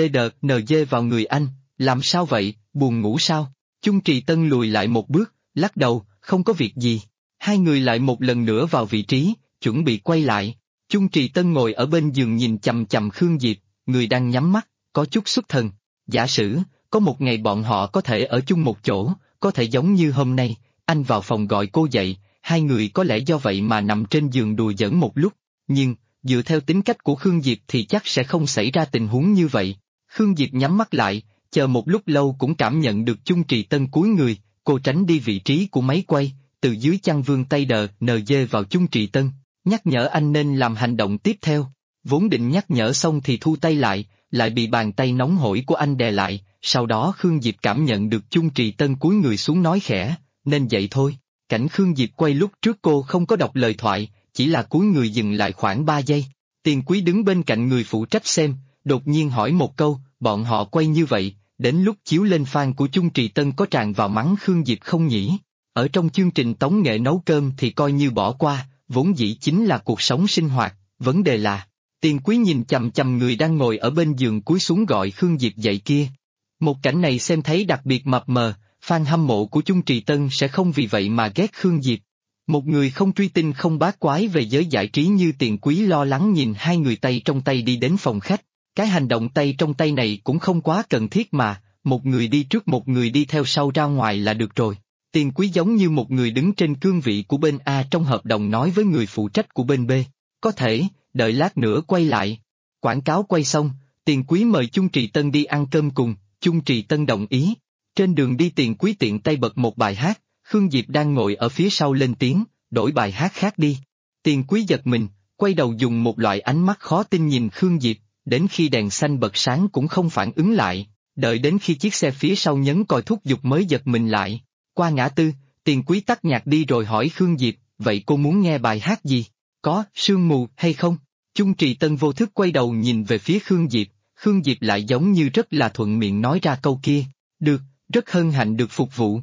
NG vào người anh, làm sao vậy, buồn ngủ sao? Chung Trì Tân lùi lại một bước, lắc đầu, không có việc gì. Hai người lại một lần nữa vào vị trí, chuẩn bị quay lại. Chung Trì Tân ngồi ở bên giường nhìn chằm chằm Khương Diệp, người đang nhắm mắt, có chút xuất thần. Giả sử, có một ngày bọn họ có thể ở chung một chỗ, có thể giống như hôm nay, anh vào phòng gọi cô dậy, hai người có lẽ do vậy mà nằm trên giường đùa giỡn một lúc, nhưng, dựa theo tính cách của Khương Diệp thì chắc sẽ không xảy ra tình huống như vậy. Khương Diệp nhắm mắt lại, chờ một lúc lâu cũng cảm nhận được Chung Trì Tân cúi người, cô tránh đi vị trí của máy quay, từ dưới chăn vươn tay đờ NG vào Chung Trì Tân, nhắc nhở anh nên làm hành động tiếp theo. Vốn định nhắc nhở xong thì thu tay lại bị bàn tay nóng hổi của anh đè lại, sau đó Khương Diệp cảm nhận được Chung Trì Tân cúi người xuống nói khẽ, nên vậy thôi. Cảnh Khương Diệp quay lúc trước cô không có đọc lời thoại, chỉ là cúi người dừng lại khoảng 3 giây. Tiền Quý đứng bên cạnh người phụ trách xem, đột nhiên hỏi một câu, bọn họ quay như vậy, đến lúc chiếu lên fan của Chung Trì Tân có tràn vào mắng Khương Diệp không nhỉ? Ở trong chương trình tống nghệ nấu cơm thì coi như bỏ qua, vốn dĩ chính là cuộc sống sinh hoạt, vấn đề là... Tiền Quý nhìn chằm chằm người đang ngồi ở bên giường cúi xuống gọi Khương Diệp dậy kia. Một cảnh này xem thấy đặc biệt mập mờ, fan hâm mộ của Chung Trì Tân sẽ không vì vậy mà ghét Khương Diệp. Một người không truy tinh không bát quái về giới giải trí như Tiền Quý lo lắng nhìn hai người tay trong tay đi đến phòng khách. Cái hành động tay trong tay này cũng không quá cần thiết mà, một người đi trước một người đi theo sau ra ngoài là được rồi. Tiền Quý giống như một người đứng trên cương vị của bên A trong hợp đồng nói với người phụ trách của bên B. Có thể, đợi lát nữa quay lại. Quảng cáo quay xong, Tiền Quý mời Chung Trì Tân đi ăn cơm cùng, Chung Trì Tân đồng ý. Trên đường đi Tiền Quý tiện tay bật một bài hát, Khương Diệp đang ngồi ở phía sau lên tiếng, đổi bài hát khác đi. Tiền Quý giật mình, quay đầu dùng một loại ánh mắt khó tin nhìn Khương Diệp, đến khi đèn xanh bật sáng cũng không phản ứng lại, đợi đến khi chiếc xe phía sau nhấn còi thúc giục mới giật mình lại. Qua ngã tư, Tiền Quý tắt nhạc đi rồi hỏi Khương Diệp, vậy cô muốn nghe bài hát gì? Có, Sương Mù hay không? Chung Trì Tân vô thức quay đầu nhìn về phía Khương Diệp lại giống như rất là thuận miệng nói ra câu kia, được, rất hân hạnh được phục vụ.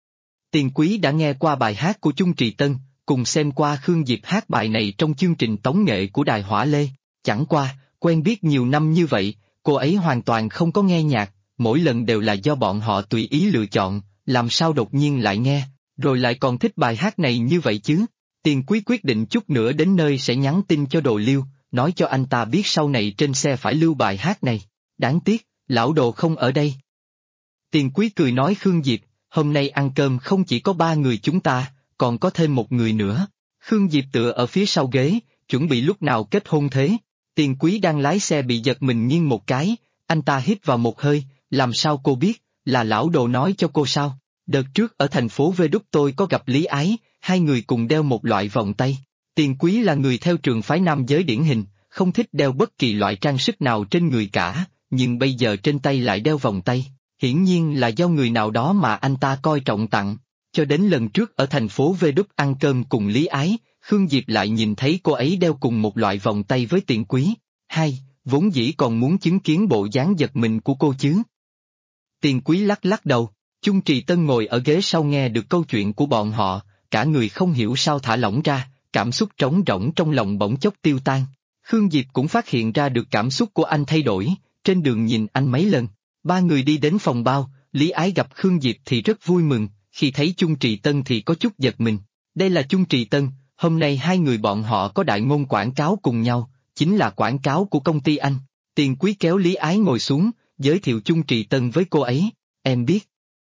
Tiền Quý đã nghe qua bài hát của Chung Trì Tân, cùng xem qua Khương Diệp hát bài này trong chương trình tống nghệ của Đài Hỏa Lê, chẳng qua, quen biết nhiều năm như vậy, cô ấy hoàn toàn không có nghe nhạc, mỗi lần đều là do bọn họ tùy ý lựa chọn, làm sao đột nhiên lại nghe, rồi lại còn thích bài hát này như vậy chứ. Tiền Quý quyết định chút nữa đến nơi sẽ nhắn tin cho Đồ Liêu, nói cho anh ta biết sau này trên xe phải lưu bài hát này. Đáng tiếc, lão Đồ không ở đây. Tiền Quý cười nói Khương Diệp, hôm nay ăn cơm không chỉ có 3 người chúng ta, còn có thêm một người nữa. Khương Diệp tựa ở phía sau ghế, chuẩn bị lúc nào kết hôn thế. Tiền Quý đang lái xe bị giật mình nghiêng một cái, anh ta hít vào một hơi, làm sao cô biết, là lão Đồ nói cho cô sao? Đợt trước ở thành phố Vê Đúc tôi có gặp Lý Ái, hai người cùng đeo một loại vòng tay. Tiền Quý là người theo trường phái nam giới điển hình, không thích đeo bất kỳ loại trang sức nào trên người cả, nhưng bây giờ trên tay lại đeo vòng tay, hiển nhiên là do người nào đó mà anh ta coi trọng tặng. Cho đến lần trước ở thành phố Vê Đúc ăn cơm cùng Lý Ái, Khương Diệp lại nhìn thấy cô ấy đeo cùng một loại vòng tay với Tiền Quý. Hai, vốn dĩ còn muốn chứng kiến bộ dáng giật mình của cô chứ. Tiền Quý lắc lắc đầu, Chung Trì Tân ngồi ở ghế sau nghe được câu chuyện của bọn họ, cả người không hiểu sao thả lỏng ra, cảm xúc trống rỗng trong lòng bỗng chốc tiêu tan. Khương Diệp cũng phát hiện ra được cảm xúc của anh thay đổi, trên đường nhìn anh mấy lần. 3 người đi đến phòng bao, Lý Ái gặp Khương Diệp thì rất vui mừng, khi thấy Chung Trì Tân thì có chút giật mình. Đây là Chung Trì Tân, hôm nay hai người bọn họ có đại ngôn quảng cáo cùng nhau, chính là quảng cáo của công ty anh. Tiền Quý kéo Lý Ái ngồi xuống, giới thiệu Chung Trì Tân với cô ấy, em biết.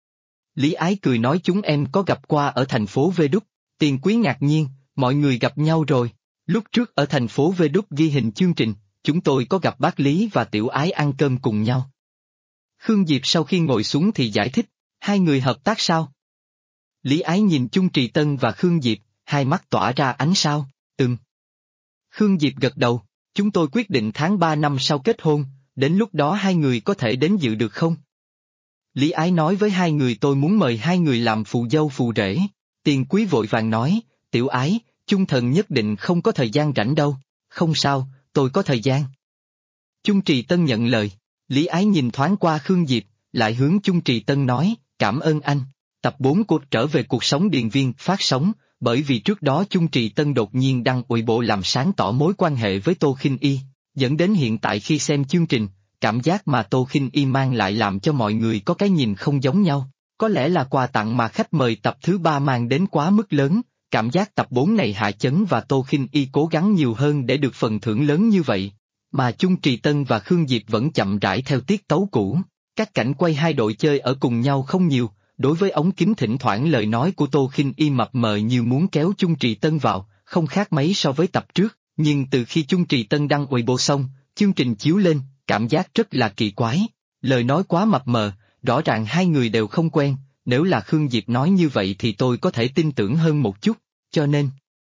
Lý Ái cười nói chúng em có gặp qua ở thành phố Vê Đúc. Tiền Quý ngạc nhiên, mọi người gặp nhau rồi. Lúc trước ở thành phố Vê Đúc ghi hình chương trình, chúng tôi có gặp bác Lý và Tiểu Ái ăn cơm cùng nhau. Khương Diệp sau khi ngồi xuống thì giải thích, hai người hợp tác sao? Lý Ái nhìn Chung Trì Tân và Khương Diệp, hai mắt tỏa ra ánh sao, Khương Diệp gật đầu, chúng tôi quyết định tháng 3 năm sau kết hôn, đến lúc đó hai người có thể đến dự được không? Lý Ái nói với hai người tôi muốn mời hai người làm phù dâu phù rể, Tiền Quý vội vàng nói, Tiểu Ái, Chung Thần nhất định không có thời gian rảnh đâu, không sao, tôi có thời gian. Chung Trì Tân nhận lời, Lý Ái nhìn thoáng qua Khương Diệp, lại hướng Chung Trì Tân nói, cảm ơn anh. Tập 4 của Trở về cuộc sống điền viên phát sóng, bởi vì trước đó Chung Trì Tân đột nhiên đăng Weibo làm sáng tỏ mối quan hệ với Tô Khinh Y, dẫn đến hiện tại khi xem chương trình, cảm giác mà Tô Khinh Y mang lại làm cho mọi người có cái nhìn không giống nhau. Có lẽ là quà tặng mà khách mời tập thứ 3 mang đến quá mức lớn, cảm giác tập 4 này Hạ Chấn và Tô Khinh Y cố gắng nhiều hơn để được phần thưởng lớn như vậy. Mà Chung Trì Tân và Khương Diệp vẫn chậm rãi theo tiết tấu cũ, các cảnh quay hai đội chơi ở cùng nhau không nhiều, đối với ống kính thỉnh thoảng lời nói của Tô Khinh Y mập mờ như muốn kéo Chung Trì Tân vào, không khác mấy so với tập trước, nhưng từ khi Chung Trì Tân đăng Weibo xong, chương trình chiếu lên, cảm giác rất là kỳ quái, lời nói quá mập mờ, rõ ràng hai người đều không quen, nếu là Khương Diệp nói như vậy thì tôi có thể tin tưởng hơn một chút, cho nên...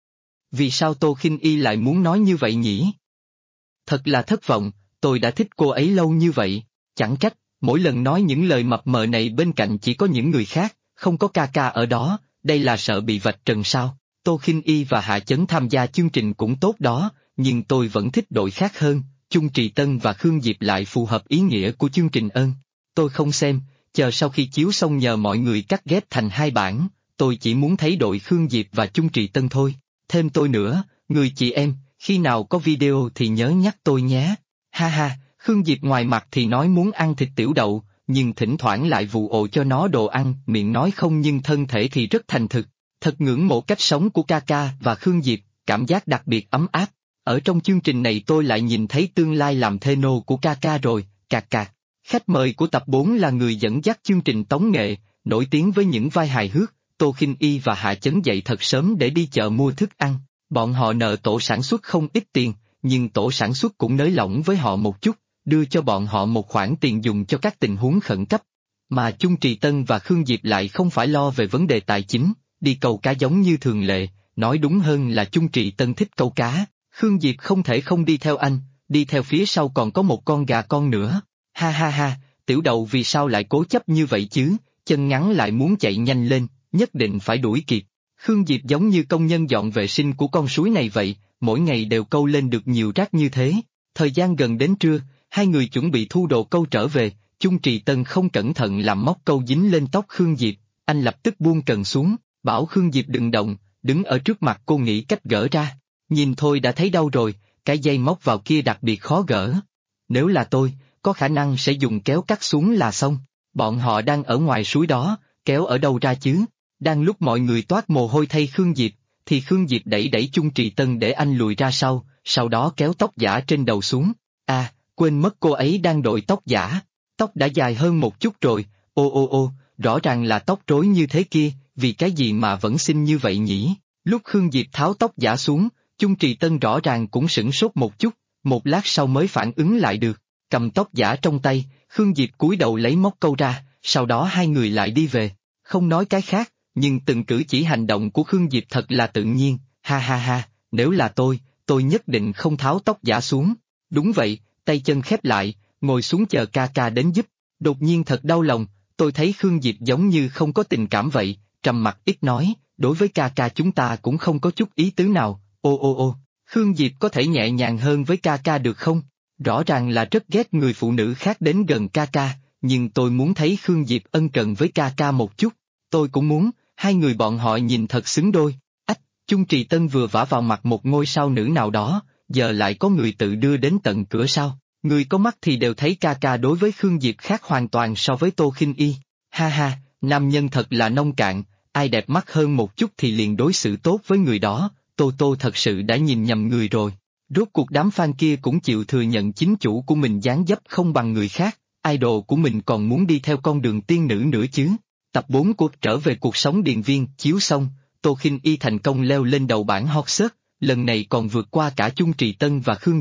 Vì sao Tô Khinh Y lại muốn nói như vậy nhỉ? Thật là thất vọng, tôi đã thích cô ấy lâu như vậy, chẳng trách, mỗi lần nói những lời mập mờ này bên cạnh chỉ có những người khác, không có ca ca ở đó, đây là sợ bị vạch trần sao? Tô Khinh Y và Hạ Chấn tham gia chương trình cũng tốt đó, nhưng tôi vẫn thích đội khác hơn, Chung Trì Tân và Khương Diệp lại phù hợp ý nghĩa của chương trình ơn. Tôi không xem, chờ sau khi chiếu xong nhờ mọi người cắt ghép thành hai bản, tôi chỉ muốn thấy đội Khương Diệp và Chung Trì Tân thôi. Thêm tôi nữa, người chị em, khi nào có video thì nhớ nhắc tôi nhé. Ha ha, Khương Diệp ngoài mặt thì nói muốn ăn thịt tiểu đậu, nhưng thỉnh thoảng lại vù ồ cho nó đồ ăn, miệng nói không nhưng thân thể thì rất thành thực. Thật ngưỡng mộ cách sống của Kaka và Khương Diệp, cảm giác đặc biệt ấm áp. Ở trong chương trình này tôi lại nhìn thấy tương lai làm thê nô của Kaka rồi, cạc cạc. Khách mời của tập 4 là người dẫn dắt chương trình tống nghệ, nổi tiếng với những vai hài hước, Tô Khinh Y và Hạ Chấn dậy thật sớm để đi chợ mua thức ăn. Bọn họ nợ tổ sản xuất không ít tiền, nhưng tổ sản xuất cũng nới lỏng với họ một chút, đưa cho bọn họ một khoản tiền dùng cho các tình huống khẩn cấp. Mà Chung Trì Tân và Khương Diệp lại không phải lo về vấn đề tài chính, đi câu cá giống như thường lệ, nói đúng hơn là Chung Trì Tân thích câu cá, Khương Diệp không thể không đi theo anh, đi theo phía sau còn có một con gà con nữa. Ha ha ha, tiểu đậu vì sao lại cố chấp như vậy chứ, chân ngắn lại muốn chạy nhanh lên, nhất định phải đuổi kịp. Khương Diệp giống như công nhân dọn vệ sinh của con suối này vậy, mỗi ngày đều câu lên được nhiều rác như thế. Thời gian gần đến trưa, hai người chuẩn bị thu đồ câu trở về, Chung Trì Tân không cẩn thận làm móc câu dính lên tóc Khương Diệp, anh lập tức buông cần xuống, bảo Khương Diệp đừng động, đứng ở trước mặt cô nghĩ cách gỡ ra. Nhìn thôi đã thấy đau rồi, cái dây móc vào kia đặc biệt khó gỡ. Nếu là tôi, có khả năng sẽ dùng kéo cắt xuống là xong. Bọn họ đang ở ngoài suối đó, kéo ở đâu ra chứ? Đang lúc mọi người toát mồ hôi thay Khương Diệp, thì Khương Diệp đẩy Chung Trì Tân để anh lùi ra sau đó kéo tóc giả trên đầu xuống. À, quên mất cô ấy đang đội tóc giả. Tóc đã dài hơn một chút rồi, ô, rõ ràng là tóc rối như thế kia, vì cái gì mà vẫn xinh như vậy nhỉ? Lúc Khương Diệp tháo tóc giả xuống, Chung Trì Tân rõ ràng cũng sửng sốt một chút, một lát sau mới phản ứng lại được, cầm tóc giả trong tay, Khương Diệp cúi đầu lấy móc câu ra, sau đó hai người lại đi về, không nói cái khác, nhưng từng cử chỉ hành động của Khương Diệp thật là tự nhiên, ha ha ha, nếu là tôi nhất định không tháo tóc giả xuống. Đúng vậy, tay chân khép lại, ngồi xuống chờ ca đến giúp, đột nhiên thật đau lòng, tôi thấy Khương Diệp giống như không có tình cảm vậy, trầm mặc ít nói, đối với ca chúng ta cũng không có chút ý tứ nào, ô, Khương Diệp có thể nhẹ nhàng hơn với ca được không? Rõ ràng là rất ghét người phụ nữ khác đến gần ca, nhưng tôi muốn thấy Khương Diệp ân cần với ca một chút, tôi cũng muốn, hai người bọn họ nhìn thật xứng đôi. Ách, Chung Trì Tân vừa vả vào mặt một ngôi sao nữ nào đó, giờ lại có người tự đưa đến tận cửa sao, người có mắt thì đều thấy ca đối với Khương Diệp khác hoàn toàn so với Tô Khinh Y. Ha ha, nam nhân thật là nông cạn, ai đẹp mắt hơn một chút thì liền đối xử tốt với người đó, Tô thật sự đã nhìn nhầm người rồi. Rốt cuộc đám fan kia cũng chịu thừa nhận chính chủ của mình dáng dấp không bằng người khác, idol của mình còn muốn đi theo con đường tiên nữ nữa chứ. Tập 4 của Trở về cuộc sống điền viên chiếu xong, Tô Khinh Y thành công leo lên đầu bảng hot search, lần này còn vượt qua cả Chung Trì Tân và Khương Diệp,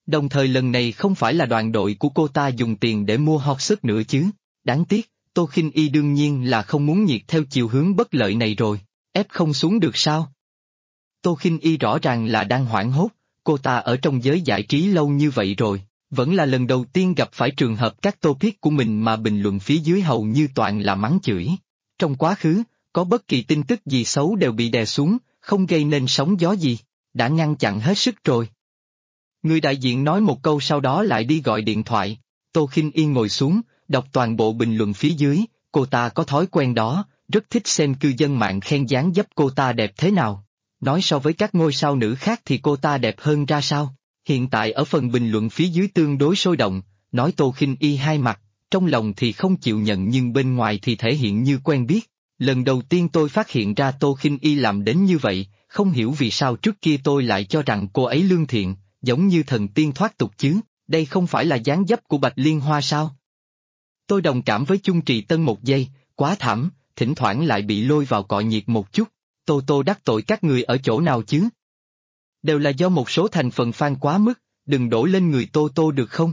Đồng thời lần này không phải là đoàn đội của cô ta dùng tiền để mua hot sức nữa chứ. Đáng tiếc, Tô Khinh Y đương nhiên là không muốn nhiệt theo chiều hướng bất lợi này rồi. Ép không xuống được sao? Tô Khinh Y rõ ràng là đang hoảng hốt, cô ta ở trong giới giải trí lâu như vậy rồi, vẫn là lần đầu tiên gặp phải trường hợp các topic của mình mà bình luận phía dưới hầu như toàn là mắng chửi. Trong quá khứ, có bất kỳ tin tức gì xấu đều bị đè xuống, không gây nên sóng gió gì, đã ngăn chặn hết sức rồi. Người đại diện nói một câu sau đó lại đi gọi điện thoại, Tô Khinh Y ngồi xuống, đọc toàn bộ bình luận phía dưới, cô ta có thói quen đó, rất thích xem cư dân mạng khen dáng dấp cô ta đẹp thế nào. Nói so với các ngôi sao nữ khác thì cô ta đẹp hơn ra sao? Hiện tại ở phần bình luận phía dưới tương đối sôi động, nói Tô Khinh Y hai mặt, trong lòng thì không chịu nhận nhưng bên ngoài thì thể hiện như quen biết. Lần đầu tiên tôi phát hiện ra Tô Khinh Y làm đến như vậy, không hiểu vì sao trước kia tôi lại cho rằng cô ấy lương thiện, giống như thần tiên thoát tục chứ, đây không phải là dáng dấp của Bạch Liên Hoa sao? Tôi đồng cảm với Chung Trì Tân một giây, quá thảm, thỉnh thoảng lại bị lôi vào cọ nhiệt một chút. Tô đắc tội các người ở chỗ nào chứ? Đều là do một số thành phần fan quá mức, đừng đổ lên người Tô được không?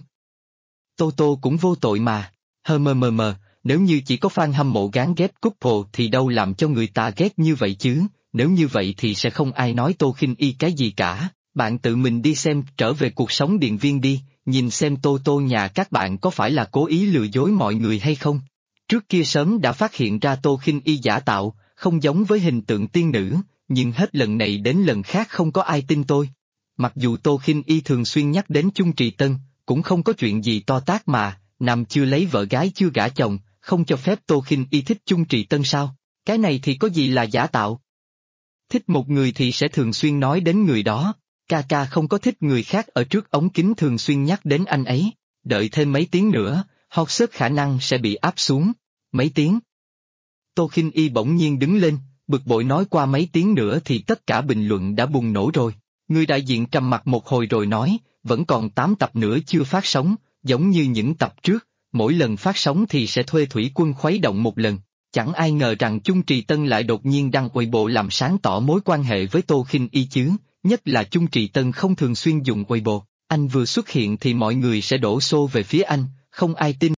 Tô cũng vô tội mà, mờ, nếu như chỉ có fan hâm mộ gán ghép couple thì đâu làm cho người ta ghét như vậy chứ, nếu như vậy thì sẽ không ai nói Tô Khinh Y cái gì cả, bạn tự mình đi xem Trở Về Cuộc Sống Điện Viên đi, nhìn xem Tô nhà các bạn có phải là cố ý lừa dối mọi người hay không? Trước kia sớm đã phát hiện ra Tô Khinh Y giả tạo, không giống với hình tượng tiên nữ, nhưng hết lần này đến lần khác không có ai tin tôi. Mặc dù Tô Khinh Y thường xuyên nhắc đến Chung Trì Tân, cũng không có chuyện gì to tát mà, nam chưa lấy vợ gái chưa gả chồng, không cho phép Tô Khinh Y thích Chung Trì Tân sao? Cái này thì có gì là giả tạo? Thích một người thì sẽ thường xuyên nói đến người đó, ca không có thích người khác ở trước ống kính thường xuyên nhắc đến anh ấy, đợi thêm mấy tiếng nữa, hot search khả năng sẽ bị áp xuống. Mấy tiếng? Tô Khinh Y bỗng nhiên đứng lên, bực bội nói qua mấy tiếng nữa thì tất cả bình luận đã bùng nổ rồi. Người đại diện trầm mặt một hồi rồi nói, vẫn còn 8 tập nữa chưa phát sóng, giống như những tập trước, mỗi lần phát sóng thì sẽ thuê thủy quân khuấy động một lần. Chẳng ai ngờ rằng Chung Trì Tân lại đột nhiên đăng Weibo làm sáng tỏ mối quan hệ với Tô Khinh Y chứ, nhất là Chung Trì Tân không thường xuyên dùng Weibo, anh vừa xuất hiện thì mọi người sẽ đổ xô về phía anh, không ai tin.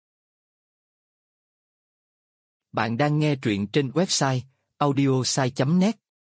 Bạn đang nghe truyện trên website audiosai.net.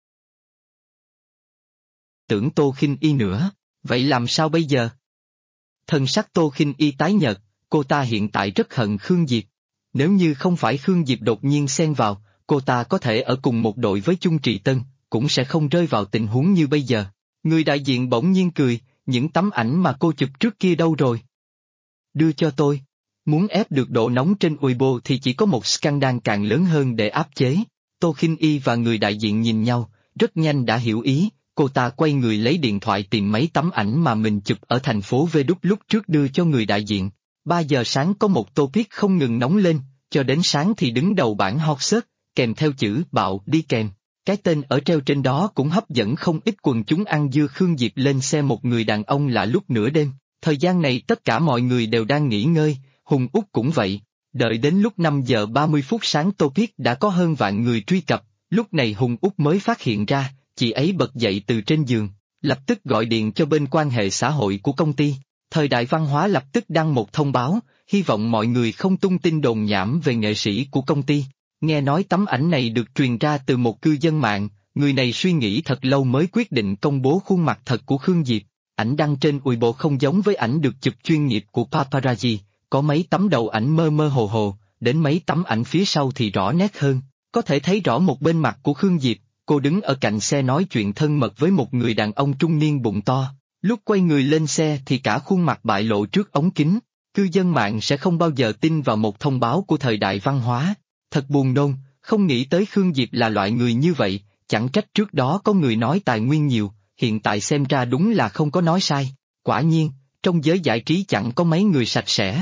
Tưởng Tô Khinh Y nữa, vậy làm sao bây giờ? Thần sắc Tô Khinh Y tái nhợt, cô ta hiện tại rất hận Khương Diệp. Nếu như không phải Khương Diệp đột nhiên xen vào, cô ta có thể ở cùng một đội với Chung Trì Tân, cũng sẽ không rơi vào tình huống như bây giờ. Người đại diện bỗng nhiên cười, những tấm ảnh mà cô chụp trước kia đâu rồi? Đưa cho tôi. Muốn ép được độ nóng trên Weibo thì chỉ có một scandal càng lớn hơn để áp chế. Tô Khinh Y và người đại diện nhìn nhau, rất nhanh đã hiểu ý, cô ta quay người lấy điện thoại tìm mấy tấm ảnh mà mình chụp ở thành phố V lúc trước đưa cho người đại diện. 3 giờ sáng có một topic không ngừng nóng lên, cho đến sáng thì đứng đầu bảng hot search, kèm theo chữ bạo đi kèm. Cái tên ở treo trên đó cũng hấp dẫn không ít quần chúng ăn dưa. Khương Diệp lên xe một người đàn ông lạ lúc nửa đêm, thời gian này tất cả mọi người đều đang nghỉ ngơi, Hùng Út cũng vậy. Đợi đến lúc 5 giờ 30 phút sáng topic đã có hơn vạn người truy cập, lúc này Hùng Út mới phát hiện ra, chị ấy bật dậy từ trên giường, lập tức gọi điện cho bên quan hệ xã hội của công ty. Thời Đại Văn Hóa lập tức đăng một thông báo, hy vọng mọi người không tung tin đồn nhảm về nghệ sĩ của công ty. Nghe nói tấm ảnh này được truyền ra từ một cư dân mạng, người này suy nghĩ thật lâu mới quyết định công bố khuôn mặt thật của Khương Diệp. Ảnh đăng trên Weibo không giống với ảnh được chụp chuyên nghiệp của paparazzi, có mấy tấm đầu ảnh mơ mơ hồ hồ, đến mấy tấm ảnh phía sau thì rõ nét hơn, có thể thấy rõ một bên mặt của Khương Diệp, cô đứng ở cạnh xe nói chuyện thân mật với một người đàn ông trung niên bụng to. Lúc quay người lên xe thì cả khuôn mặt bại lộ trước ống kính, cư dân mạng sẽ không bao giờ tin vào một thông báo của Thời Đại Văn Hóa. Thật buồn nôn, không nghĩ tới Khương Diệp là loại người như vậy, chẳng trách trước đó có người nói tài nguyên nhiều, hiện tại xem ra đúng là không có nói sai. Quả nhiên, trong giới giải trí chẳng có mấy người sạch sẽ,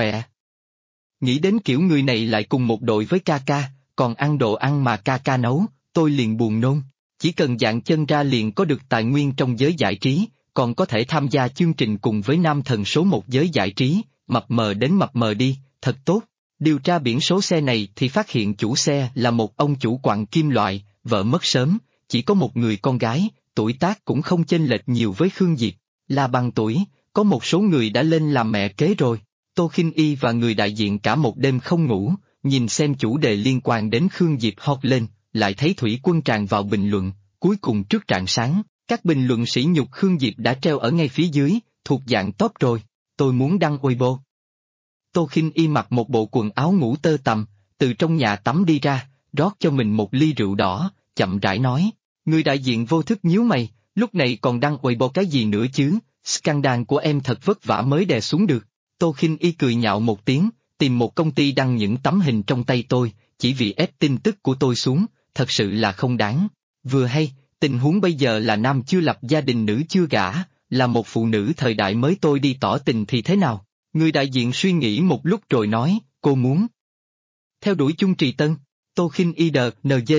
nghĩ đến kiểu người này lại cùng một đội với ca, còn ăn đồ ăn mà ca nấu, tôi liền buồn nôn. Chỉ cần dạng chân ra liền có được tài nguyên trong giới giải trí, còn có thể tham gia chương trình cùng với nam thần số 1 giới giải trí, mập mờ đến mập mờ đi, thật tốt. Điều tra biển số xe này thì phát hiện chủ xe là một ông chủ quặng kim loại, vợ mất sớm, chỉ có một người con gái, tuổi tác cũng không chênh lệch nhiều với Khương Diệp, là bằng tuổi, có một số người đã lên làm mẹ kế rồi. Tô Khinh Y và người đại diện cả một đêm không ngủ, nhìn xem chủ đề liên quan đến Khương Diệp hot lên, lại thấy thủy quân tràn vào bình luận, cuối cùng trước rạng sáng, các bình luận sỉ nhục Khương Diệp đã treo ở ngay phía dưới, thuộc dạng top rồi, tôi muốn đăng Weibo. Tô Khinh Y mặc một bộ quần áo ngủ tơ tằm, từ trong nhà tắm đi ra, rót cho mình một ly rượu đỏ, chậm rãi nói, người đại diện vô thức nhíu mày, lúc này còn đăng Weibo cái gì nữa chứ, scandal của em thật vất vả mới đè xuống được. Tô Khinh Y cười nhạo một tiếng, tìm một công ty đăng những tấm hình trong tay tôi, chỉ vì ép tin tức của tôi xuống, thật sự là không đáng. Vừa hay, tình huống bây giờ là nam chưa lập gia đình nữ chưa gả, là một phụ nữ thời đại mới tôi đi tỏ tình thì thế nào? Người đại diện suy nghĩ một lúc rồi nói, cô muốn theo đuổi Chung Trì Tân. Tô Khinh Y đợt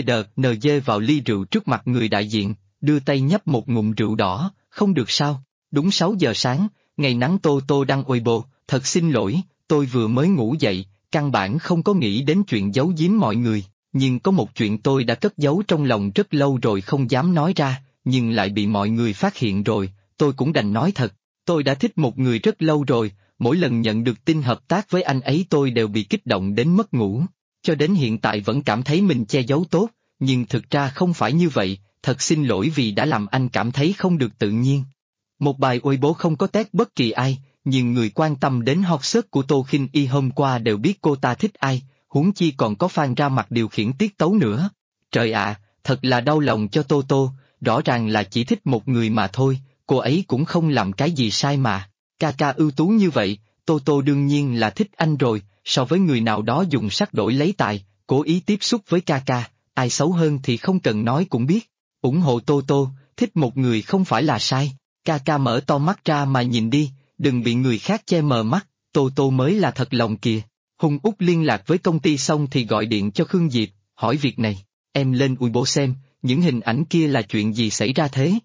NG vào ly rượu trước mặt người đại diện, đưa tay nhấp một ngụm rượu đỏ, không được sao, đúng 6 giờ sáng, ngày nắng tô đăng Weibo, thật xin lỗi, tôi vừa mới ngủ dậy, căn bản không có nghĩ đến chuyện giấu giếm mọi người, nhưng có một chuyện tôi đã cất giấu trong lòng rất lâu rồi không dám nói ra, nhưng lại bị mọi người phát hiện rồi, tôi cũng đành nói thật, tôi đã thích một người rất lâu rồi, mỗi lần nhận được tin hợp tác với anh ấy tôi đều bị kích động đến mất ngủ. Cho đến hiện tại vẫn cảm thấy mình che giấu tốt, nhưng thực ra không phải như vậy, thật xin lỗi vì đã làm anh cảm thấy không được tự nhiên. Một bài Weibo không có tag bất kỳ ai, nhưng người quan tâm đến hot search của Tô Khinh Y hôm qua đều biết cô ta thích ai, huống chi còn có fan ra mặt điều khiển tiết tấu nữa. Trời ạ, thật là đau lòng cho Tô, rõ ràng là chỉ thích một người mà thôi, cô ấy cũng không làm cái gì sai mà. Ca ưu tú như vậy, Tô đương nhiên là thích anh rồi. So với người nào đó dùng sắc đổi lấy tài, cố ý tiếp xúc với ca, ai xấu hơn thì không cần nói cũng biết. Ủng hộ Tô, thích một người không phải là sai. Ca mở to mắt ra mà nhìn đi, đừng bị người khác che mờ mắt, Tô mới là thật lòng kìa. Hùng Úc liên lạc với công ty xong thì gọi điện cho Khương Diệp, hỏi việc này, em lên Weibo xem, những hình ảnh kia là chuyện gì xảy ra thế?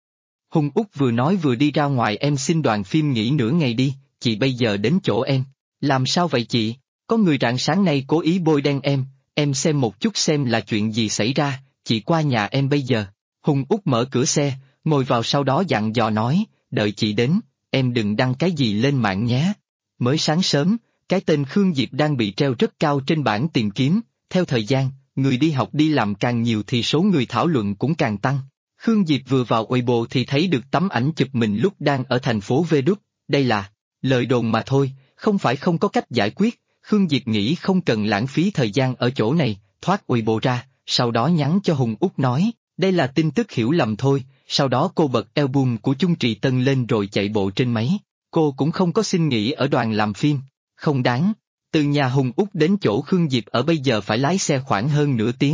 Hùng Úc vừa nói vừa đi ra ngoài, em xin đoàn phim nghỉ nửa ngày đi, chị bây giờ đến chỗ em. Làm sao vậy chị? Có người rạng sáng nay cố ý bôi đen em xem một chút xem là chuyện gì xảy ra, chị qua nhà em bây giờ. Hùng Úc mở cửa xe, ngồi vào sau đó dặn dò nói, đợi chị đến, em đừng đăng cái gì lên mạng nhé. Mới sáng sớm, cái tên Khương Diệp đang bị treo rất cao trên bảng tìm kiếm, theo thời gian, người đi học đi làm càng nhiều thì số người thảo luận cũng càng tăng. Khương Diệp vừa vào Weibo thì thấy được tấm ảnh chụp mình lúc đang ở thành phố Vê Đúc, đây là lời đồn mà thôi. Không phải không có cách giải quyết, Khương Diệp nghĩ không cần lãng phí thời gian ở chỗ này, thoát Weibo ra, sau đó nhắn cho Hùng Úc nói, đây là tin tức hiểu lầm thôi, sau đó cô bật album của Chung Trì Tân lên rồi chạy bộ trên máy, cô cũng không có xin nghỉ ở đoàn làm phim, không đáng. Từ nhà Hùng Úc đến chỗ Khương Diệp ở bây giờ phải lái xe khoảng hơn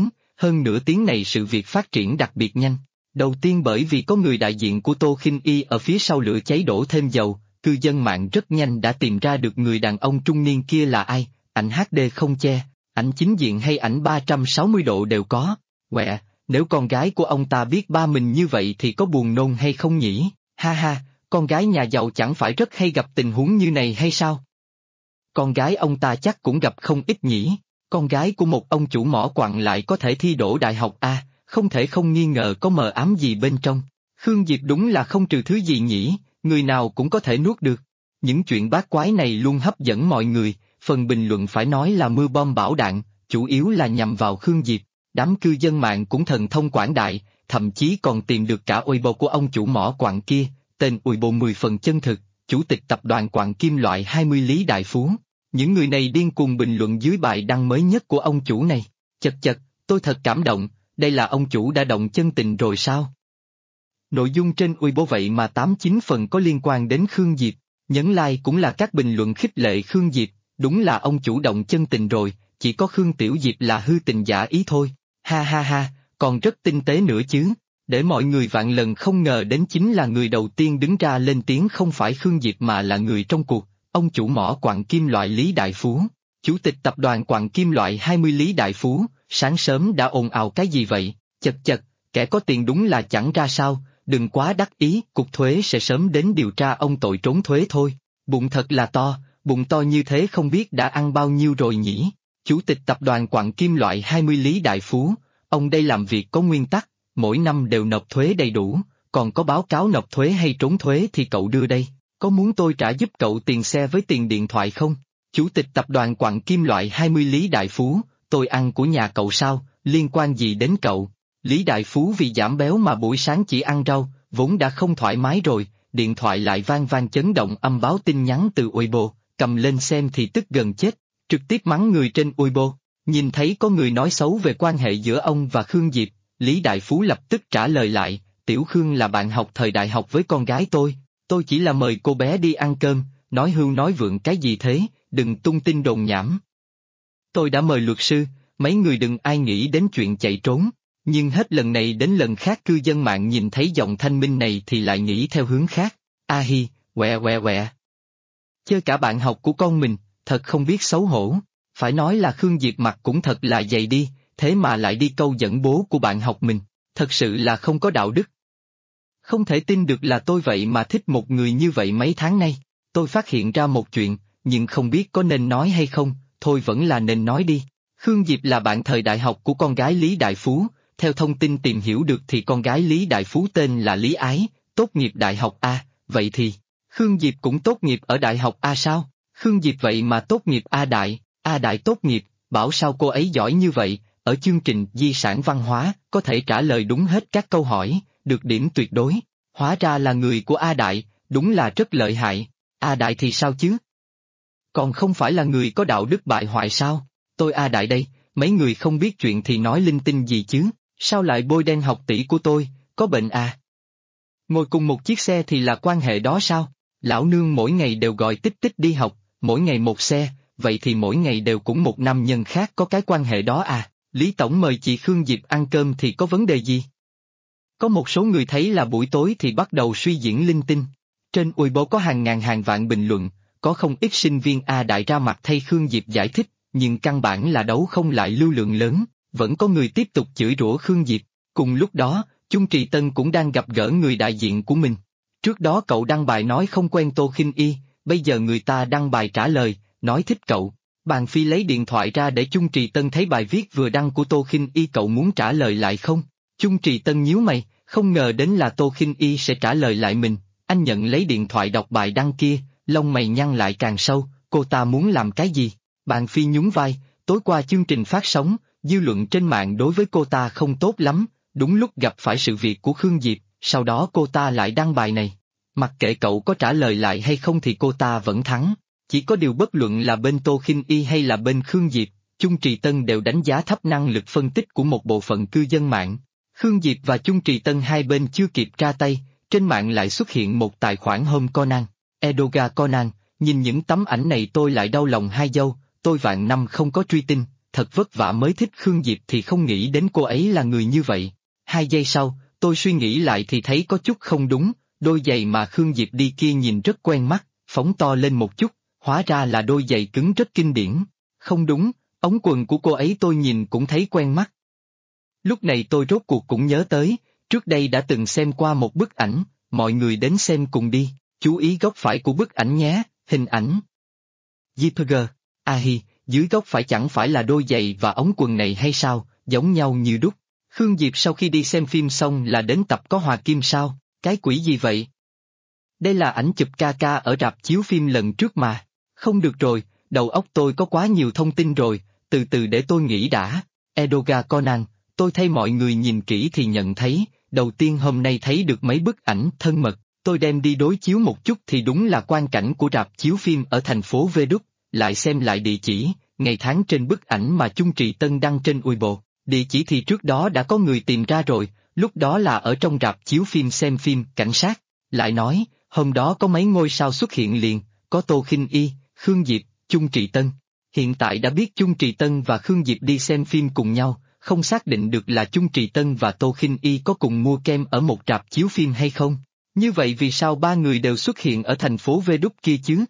nửa tiếng này sự việc phát triển đặc biệt nhanh. Đầu tiên bởi vì có người đại diện của Tô Khinh Y ở phía sau lửa cháy đổ thêm dầu. Cư dân mạng rất nhanh đã tìm ra được người đàn ông trung niên kia là ai, ảnh HD không che, ảnh chính diện hay ảnh 360 độ đều có. Quẹ, nếu con gái của ông ta biết ba mình như vậy thì có buồn nôn hay không nhỉ? Ha ha, con gái nhà giàu chẳng phải rất hay gặp tình huống như này hay sao? Con gái ông ta chắc cũng gặp không ít nhỉ, con gái của một ông chủ mỏ quặng lại có thể thi đỗ đại học A, không thể không nghi ngờ có mờ ám gì bên trong. Khương Diệp đúng là không trừ thứ gì nhỉ? Người nào cũng có thể nuốt được. Những chuyện bát quái này luôn hấp dẫn mọi người, phần bình luận phải nói là mưa bom bão đạn, chủ yếu là nhằm vào Khương Diệp. Đám cư dân mạng cũng thần thông quảng đại, thậm chí còn tìm được cả Weibo của ông chủ mỏ quặng kia, tên Weibo 10 phần chân thực, chủ tịch tập đoàn quặng kim loại 20 Lý Đại Phú. Những người này điên cuồng bình luận dưới bài đăng mới nhất của ông chủ này. Chật, tôi thật cảm động, đây là ông chủ đã động chân tình rồi sao? Nội dung trên Weibo vậy mà 89 phần có liên quan đến Khương Diệp, nhấn like cũng là các bình luận khích lệ Khương Diệp, đúng là ông chủ động chân tình rồi, chỉ có Khương Tiểu Diệp là hư tình giả ý thôi, ha, còn rất tinh tế nữa chứ, để mọi người vạn lần không ngờ đến chính là người đầu tiên đứng ra lên tiếng không phải Khương Diệp mà là người trong cuộc, ông chủ mỏ quặng kim loại Lý Đại Phú, chủ tịch tập đoàn quặng kim loại 20 Lý Đại Phú, sáng sớm đã ồn ào cái gì vậy, chật, kẻ có tiền đúng là chẳng ra sao. Đừng quá đắc ý, cục thuế sẽ sớm đến điều tra ông tội trốn thuế thôi. Bụng thật là to, bụng to như thế không biết đã ăn bao nhiêu rồi nhỉ. Chủ tịch tập đoàn quặng kim loại 20 Lý Đại Phú, ông đây làm việc có nguyên tắc, mỗi năm đều nộp thuế đầy đủ, còn có báo cáo nộp thuế hay trốn thuế thì cậu đưa đây. Có muốn tôi trả giúp cậu tiền xe với tiền điện thoại không? Chủ tịch tập đoàn quặng kim loại 20 Lý Đại Phú, tôi ăn của nhà cậu sao, liên quan gì đến cậu? Lý Đại Phú vì giảm béo mà buổi sáng chỉ ăn rau, vốn đã không thoải mái rồi, điện thoại lại vang vang chấn động âm báo tin nhắn từ Weibo, cầm lên xem thì tức gần chết, trực tiếp mắng người trên Weibo. Nhìn thấy có người nói xấu về quan hệ giữa ông và Khương Diệp, Lý Đại Phú lập tức trả lời lại, Tiểu Khương là bạn học thời đại học với con gái tôi chỉ là mời cô bé đi ăn cơm, nói hưu nói vượng cái gì thế, đừng tung tin đồn nhảm. Tôi đã mời luật sư, mấy người đừng ai nghĩ đến chuyện chạy trốn, nhưng hết lần này đến lần khác cư dân mạng nhìn thấy giọng thanh minh này thì lại nghĩ theo hướng khác, a hi, quẹ quẹ quẹ. Chơi cả bạn học của con mình, thật không biết xấu hổ, phải nói là Khương Diệp mặt cũng thật là dày đi, thế mà lại đi câu dẫn bố của bạn học mình, thật sự là không có đạo đức. Không thể tin được là tôi vậy mà thích một người như vậy mấy tháng nay, tôi phát hiện ra một chuyện, nhưng không biết có nên nói hay không, thôi vẫn là nên nói đi. Khương Diệp là bạn thời đại học của con gái Lý Đại Phú, theo thông tin tìm hiểu được thì con gái Lý Đại Phú tên là Lý Ái, tốt nghiệp đại học A, vậy thì, Khương Diệp cũng tốt nghiệp ở đại học A sao? Khương Diệp vậy mà tốt nghiệp A Đại tốt nghiệp, bảo sao cô ấy giỏi như vậy, ở chương trình di sản văn hóa, có thể trả lời đúng hết các câu hỏi, được điểm tuyệt đối, hóa ra là người của A Đại, đúng là rất lợi hại, A Đại thì sao chứ? Còn không phải là người có đạo đức bại hoại sao? Tôi A Đại đây, mấy người không biết chuyện thì nói linh tinh gì chứ, sao lại bôi đen học tỷ của tôi, có bệnh à? Ngồi cùng một chiếc xe thì là quan hệ đó sao? Lão nương mỗi ngày đều gọi Tích Tích đi học, mỗi ngày một xe, vậy thì mỗi ngày đều cũng một nam nhân khác có cái quan hệ đó à? Lý Tổng mời chị Khương Diệp ăn cơm thì có vấn đề gì? Có một số người thấy là buổi tối thì bắt đầu suy diễn linh tinh. Trên Weibo có hàng ngàn hàng vạn bình luận, có không ít sinh viên A Đại ra mặt thay Khương Diệp giải thích, nhưng căn bản là đấu không lại lưu lượng lớn, vẫn có người tiếp tục chửi rủa Khương Diệp. Cùng lúc đó, Chung Trì Tân cũng đang gặp gỡ người đại diện của mình. Trước đó cậu đăng bài nói không quen Tô Khinh Y, bây giờ người ta đăng bài trả lời, nói thích cậu. Bàn Phi lấy điện thoại ra để Chung Trì Tân thấy bài viết vừa đăng của Tô Khinh Y, cậu muốn trả lời lại không? Chung Trì Tân nhíu mày, không ngờ đến là Tô Khinh Y sẽ trả lời lại mình. Anh nhận lấy điện thoại đọc bài đăng kia, lông mày nhăn lại càng sâu, cô ta muốn làm cái gì? Bàn Phi nhún vai, tối qua chương trình phát sóng, dư luận trên mạng đối với cô ta không tốt lắm, đúng lúc gặp phải sự việc của Khương Diệp, sau đó cô ta lại đăng bài này. Mặc kệ cậu có trả lời lại hay không thì cô ta vẫn thắng. Chỉ có điều bất luận là bên Tô Khinh Y hay là bên Khương Diệp, Chung Trì Tân đều đánh giá thấp năng lực phân tích của một bộ phận cư dân mạng. Khương Diệp và Chung Trì Tân hai bên chưa kịp ra tay, trên mạng lại xuất hiện một tài khoản Home Conan, Edoga Conan, nhìn những tấm ảnh này tôi lại đau lòng hai dâu, tôi vạn năm không có truy tin, thật vất vả mới thích Khương Diệp thì không nghĩ đến cô ấy là người như vậy. 2 giây sau, tôi suy nghĩ lại thì thấy có chút không đúng, đôi giày mà Khương Diệp đi kia nhìn rất quen mắt, phóng to lên một chút, hóa ra là đôi giày cứng rất kinh điển. Không đúng, ống quần của cô ấy tôi nhìn cũng thấy quen mắt. Lúc này tôi rốt cuộc cũng nhớ tới, trước đây đã từng xem qua một bức ảnh, mọi người đến xem cùng đi, chú ý góc phải của bức ảnh nhé, hình ảnh. JPG, hi, dưới góc phải chẳng phải là đôi giày và ống quần này hay sao, giống nhau như đúc. Khương Diệp sau khi đi xem phim xong là đến tập có Hòa Kim sao, cái quỷ gì vậy? Đây là ảnh chụp ca ở rạp chiếu phim lần trước mà. Không được rồi, đầu óc tôi có quá nhiều thông tin rồi, từ từ để tôi nghĩ đã. Edoga Conan, tôi thấy mọi người nhìn kỹ thì nhận thấy, đầu tiên hôm nay thấy được mấy bức ảnh thân mật, tôi đem đi đối chiếu một chút thì đúng là quang cảnh của rạp chiếu phim ở thành phố Vê Đúc, lại xem lại địa chỉ, ngày tháng trên bức ảnh mà Chung Trì Tân đăng trên Weibo, địa chỉ thì trước đó đã có người tìm ra rồi, lúc đó là ở trong rạp chiếu phim xem phim Cảnh sát, lại nói, hôm đó có mấy ngôi sao xuất hiện liền, có Tô Khinh Y, Khương Diệp, Chung Trì Tân. Hiện tại đã biết Chung Trì Tân và Khương Diệp đi xem phim cùng nhau, không xác định được là Chung Trì Tân và Tô Khinh Y có cùng mua kem ở một rạp chiếu phim hay không. Như vậy vì sao ba người đều xuất hiện ở thành phố Vê Đúc kia chứ?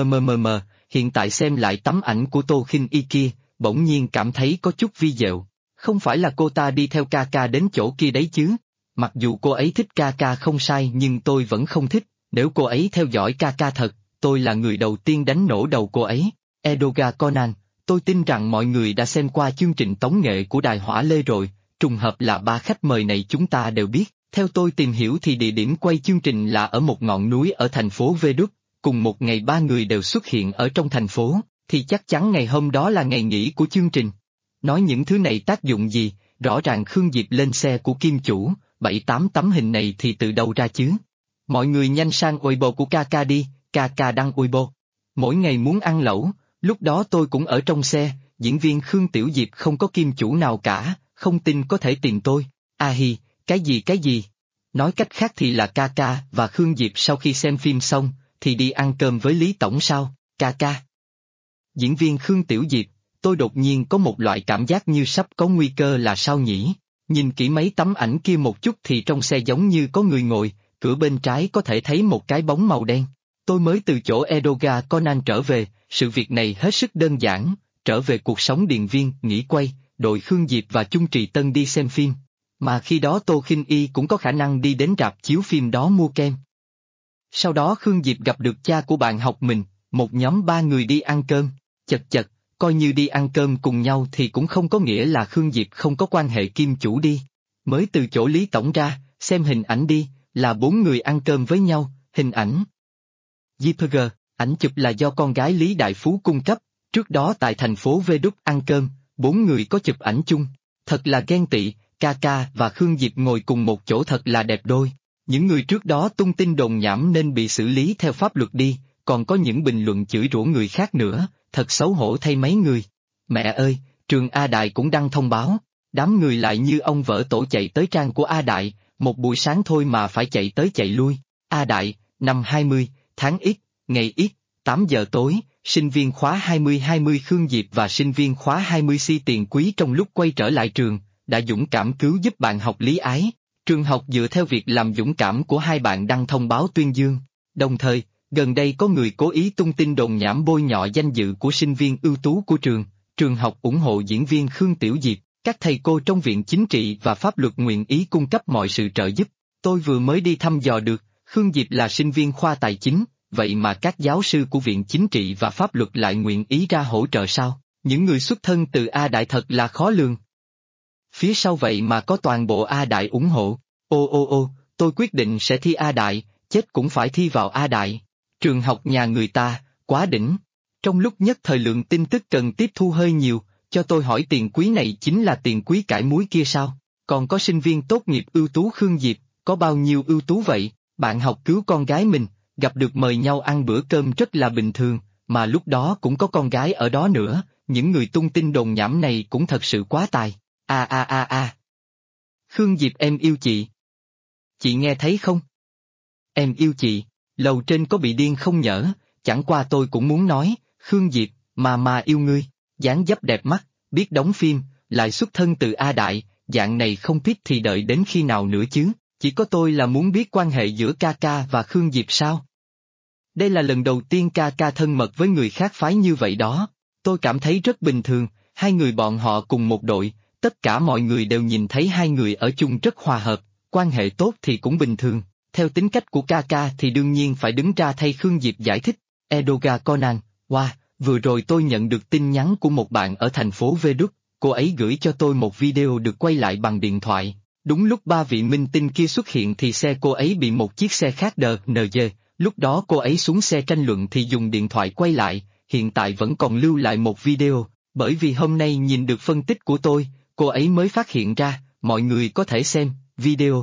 Hiện tại xem lại tấm ảnh của Tô Khinh Y kia, bỗng nhiên cảm thấy có chút vi diệu. Không phải là cô ta đi theo ca đến chỗ kia đấy chứ? Mặc dù cô ấy thích ca không sai nhưng tôi vẫn không thích, nếu cô ấy theo dõi ca thật, tôi là người đầu tiên đánh nổ đầu cô ấy. Edoga Conan, tôi tin rằng mọi người đã xem qua chương trình tống nghệ của Đài Hỏa Lê rồi, trùng hợp là ba khách mời này chúng ta đều biết, Theo tôi tìm hiểu thì địa điểm quay chương trình là ở một ngọn núi ở thành phố Vê Đúc, cùng một ngày ba người đều xuất hiện ở trong thành phố, thì chắc chắn ngày hôm đó là ngày nghỉ của chương trình. Nói những thứ này tác dụng gì, rõ ràng Khương Diệp lên xe của Kim Chủ, 7-8 tấm hình này thì từ đâu ra chứ? Mọi người nhanh sang Weibo của Kaka đi, Kaka đăng Weibo. Mỗi ngày muốn ăn lẩu, lúc đó tôi cũng ở trong xe, diễn viên Khương Tiểu Diệp không có Kim Chủ nào cả, không tin có thể tìm tôi. A hi, cái gì? Nói cách khác thì là Kaka và Khương Diệp sau khi xem phim xong, thì đi ăn cơm với Lý Tổng sao, Kaka. Diễn viên Khương Tiểu Diệp, tôi đột nhiên có một loại cảm giác như sắp có nguy cơ là sao nhỉ? Nhìn kỹ mấy tấm ảnh kia một chút thì trong xe giống như có người ngồi, cửa bên trái có thể thấy một cái bóng màu đen. Tôi mới từ chỗ Edoga Conan trở về, sự việc này hết sức đơn giản, trở về cuộc sống điện viên, nghỉ quay, đội Khương Diệp và Chung Trì Tân đi xem phim. Mà khi đó Tô Khinh Y cũng có khả năng đi đến rạp chiếu phim đó mua kem. Sau đó Khương Diệp gặp được cha của bạn học mình, một nhóm ba người đi ăn cơm, chật, coi như đi ăn cơm cùng nhau thì cũng không có nghĩa là Khương Diệp không có quan hệ Kim Chủ đi. Mới từ chỗ Lý Tổng ra, xem hình ảnh đi, là bốn người ăn cơm với nhau, hình ảnh. JPG, ảnh chụp là do con gái Lý Đại Phú cung cấp, trước đó tại thành phố Vê Đúc ăn cơm, bốn người có chụp ảnh chung. Thật là ghen tị, Kaka và Khương Diệp ngồi cùng một chỗ thật là đẹp đôi. Những người trước đó tung tin đồn nhảm nên bị xử lý theo pháp luật đi, còn có những bình luận chửi rủa người khác nữa, thật xấu hổ thay mấy người. Mẹ ơi, trường A Đại cũng đăng thông báo, đám người lại như ông vỡ tổ chạy tới trang của A Đại, một buổi sáng thôi mà phải chạy tới chạy lui. A Đại, năm 20, tháng X, ngày X, 8 giờ tối, sinh viên khóa 20-20 Khương Diệp và sinh viên khóa 20 Si Tiền Quý trong lúc quay trở lại trường, đã dũng cảm cứu giúp bạn học Lý Ái. Trường học dựa theo việc làm dũng cảm của hai bạn đăng thông báo tuyên dương. Đồng thời, gần đây có người cố ý tung tin đồn nhảm bôi nhọ danh dự của sinh viên ưu tú của trường. Trường học ủng hộ diễn viên Khương Tiểu Diệp, các thầy cô trong Viện Chính trị và Pháp luật nguyện ý cung cấp mọi sự trợ giúp. Tôi vừa mới đi thăm dò được, Khương Diệp là sinh viên khoa tài chính, vậy mà các giáo sư của Viện Chính trị và Pháp luật lại nguyện ý ra hỗ trợ sao? Những người xuất thân từ A Đại thật là khó lường. Phía sau vậy mà có toàn bộ A Đại ủng hộ. Ô, tôi quyết định sẽ thi A Đại, chết cũng phải thi vào A Đại. Trường học nhà người ta, quá đỉnh. Trong lúc nhất thời lượng tin tức cần tiếp thu hơi nhiều, cho tôi hỏi Tiền Quý này chính là Tiền Quý cải muối kia sao? Còn có sinh viên tốt nghiệp ưu tú Khương Diệp, có bao nhiêu ưu tú vậy? Bạn học cứu con gái mình, gặp được mời nhau ăn bữa cơm rất là bình thường, mà lúc đó cũng có con gái ở đó nữa, những người tung tin đồn nhảm này cũng thật sự quá tài. Khương Diệp em yêu chị. Chị nghe thấy không? Em yêu chị, lầu trên có bị điên không nhở, chẳng qua tôi cũng muốn nói, Khương Diệp, mà yêu ngươi, dáng dấp đẹp mắt, biết đóng phim, lại xuất thân từ A Đại, dạng này không thích thì đợi đến khi nào nữa chứ, chỉ có tôi là muốn biết quan hệ giữa Kaka và Khương Diệp sao? Đây là lần đầu tiên Kaka thân mật với người khác phái như vậy đó, tôi cảm thấy rất bình thường, hai người bọn họ cùng một đội, tất cả mọi người đều nhìn thấy hai người ở chung rất hòa hợp, quan hệ tốt thì cũng bình thường, theo tính cách của Kaka thì đương nhiên phải đứng ra thay Khương Diệp giải thích. Edoga Conan, vừa rồi tôi nhận được tin nhắn của một bạn ở thành phố Vê Đúc, cô ấy gửi cho tôi một video được quay lại bằng điện thoại, đúng lúc ba vị minh tinh kia xuất hiện thì xe cô ấy bị một chiếc xe khác DNG, lúc đó cô ấy xuống xe tranh luận thì dùng điện thoại quay lại, hiện tại vẫn còn lưu lại một video, bởi vì hôm nay nhìn được phân tích của tôi, cô ấy mới phát hiện ra, mọi người có thể xem video.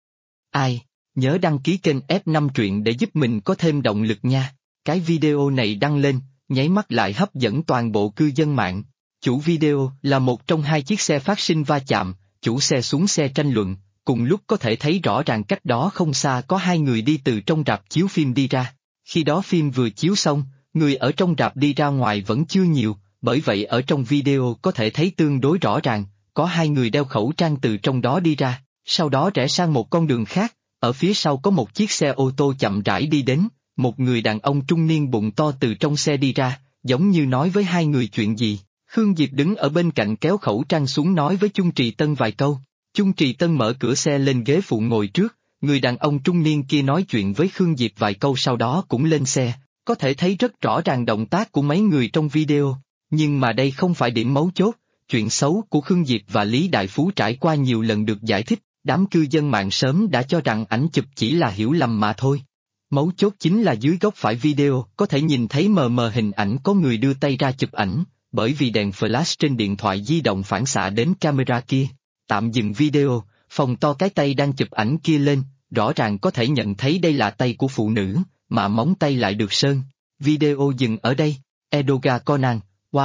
Ai? Nhớ đăng ký kênh F5 truyện để giúp mình có thêm động lực nha. Cái video này đăng lên, nháy mắt lại hấp dẫn toàn bộ cư dân mạng. Chủ video là một trong hai chiếc xe phát sinh va chạm, chủ xe xuống xe tranh luận, cùng lúc có thể thấy rõ ràng cách đó không xa có hai người đi từ trong rạp chiếu phim đi ra. Khi đó phim vừa chiếu xong, người ở trong rạp đi ra ngoài vẫn chưa nhiều, bởi vậy ở trong video có thể thấy tương đối rõ ràng, có hai người đeo khẩu trang từ trong đó đi ra, sau đó rẽ sang một con đường khác, ở phía sau có một chiếc xe ô tô chậm rãi đi đến, một người đàn ông trung niên bụng to từ trong xe đi ra, giống như nói với hai người chuyện gì. Khương Diệp đứng ở bên cạnh kéo khẩu trang xuống nói với Chung Trì Tân vài câu. Chung Trì Tân mở cửa xe lên ghế phụ ngồi trước, người đàn ông trung niên kia nói chuyện với Khương Diệp vài câu sau đó cũng lên xe, có thể thấy rất rõ ràng động tác của mấy người trong video, nhưng mà đây không phải điểm mấu chốt, chuyện xấu của Khương Diệp và Lý Đại Phú trải qua nhiều lần được giải thích, Đám cư dân mạng sớm đã cho rằng ảnh chụp chỉ là hiểu lầm mà thôi. Mấu chốt chính là dưới góc phải video có thể nhìn thấy mờ mờ hình ảnh có người đưa tay ra chụp ảnh, bởi vì đèn flash trên điện thoại di động phản xạ đến camera kia. Tạm dừng video, phồng to cái tay đang chụp ảnh kia lên, rõ ràng có thể nhận thấy đây là tay của phụ nữ, mà móng tay lại được sơn. Video dừng ở đây. Edoga Conan,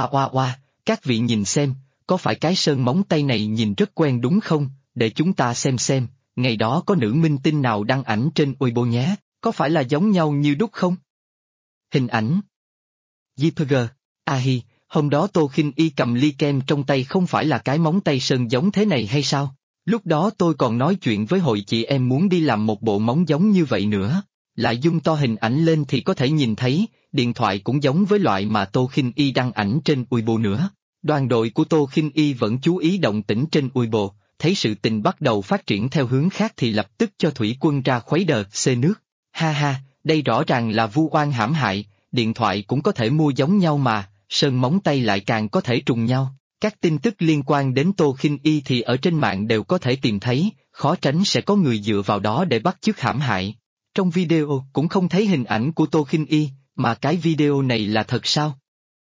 các vị nhìn xem, có phải cái sơn móng tay này nhìn rất quen đúng không? Để chúng ta xem, ngày đó có nữ minh tinh nào đăng ảnh trên Weibo nhé, có phải là giống nhau như đúc không? Hình ảnh JPG, Ahi, hôm đó Tô Khinh Y cầm ly kem trong tay không phải là cái móng tay sơn giống thế này hay sao? Lúc đó tôi còn nói chuyện với hội chị em muốn đi làm một bộ móng giống như vậy nữa. Lại zoom to hình ảnh lên thì có thể nhìn thấy, điện thoại cũng giống với loại mà Tô Khinh Y đăng ảnh trên Weibo nữa. Đoàn đội của Tô Khinh Y vẫn chú ý động tĩnh trên Weibo, thấy sự tình bắt đầu phát triển theo hướng khác thì lập tức cho thủy quân ra khuấy đợt xê nước. Ha ha, đây rõ ràng là vu oan hãm hại, điện thoại cũng có thể mua giống nhau mà, sơn móng tay lại càng có thể trùng nhau. Các tin tức liên quan đến Tô Khinh Y thì ở trên mạng đều có thể tìm thấy, khó tránh sẽ có người dựa vào đó để bắt chước hãm hại. Trong video cũng không thấy hình ảnh của Tô Khinh Y, mà cái video này là thật sao?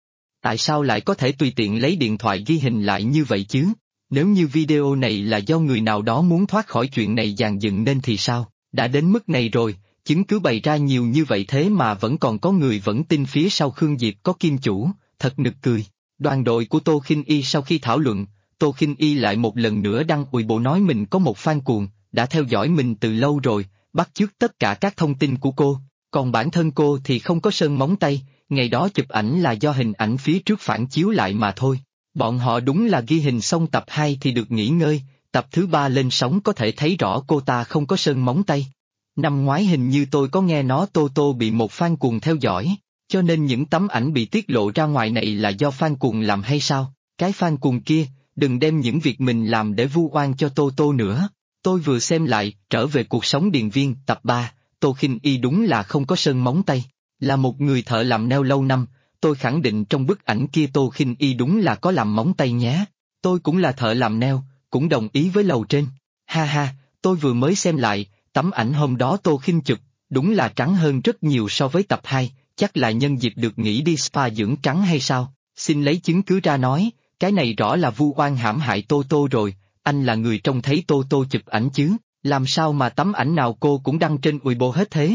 Tại sao lại có thể tùy tiện lấy điện thoại ghi hình lại như vậy chứ? Nếu như video này là do người nào đó muốn thoát khỏi chuyện này dàn dựng nên thì sao? Đã đến mức này rồi, chứng cứ bày ra nhiều như vậy thế mà vẫn còn có người vẫn tin phía sau Khương Diệp có kim chủ, thật nực cười. Đoàn đội của Tô Khinh Y sau khi thảo luận, Tô Khinh Y lại một lần nữa đăng Weibo nói mình có một fan cuồng, đã theo dõi mình từ lâu rồi, bắt chước tất cả các thông tin của cô, còn bản thân cô thì không có sơn móng tay, ngày đó chụp ảnh là do hình ảnh phía trước phản chiếu lại mà thôi. Bọn họ đúng là ghi hình xong tập 2 thì được nghỉ ngơi, tập thứ 3 lên sóng có thể thấy rõ cô ta không có sơn móng tay. Năm ngoái hình như tôi có nghe nói Tô bị một fan cuồng theo dõi, cho nên những tấm ảnh bị tiết lộ ra ngoài này là do fan cuồng làm hay sao? Cái fan cuồng kia, đừng đem những việc mình làm để vu oan cho Tô nữa. Tôi vừa xem lại, trở về cuộc sống điền viên, tập 3, Tô Khinh Y đúng là không có sơn móng tay. Là một người thợ làm nail lâu năm, tôi khẳng định trong bức ảnh kia Tô Khinh Y đúng là có làm móng tay nhé. Tôi cũng là thợ làm nail, cũng đồng ý với lầu trên. Ha ha, tôi vừa mới xem lại, tấm ảnh hôm đó Tô Khinh chụp, đúng là trắng hơn rất nhiều so với tập 2, chắc là nhân dịp được nghỉ đi spa dưỡng trắng hay sao? Xin lấy chứng cứ ra nói, cái này rõ là vu oan hãm hại Tô rồi, anh là người trông thấy Tô chụp ảnh chứ, làm sao mà tấm ảnh nào cô cũng đăng trên Weibo hết thế?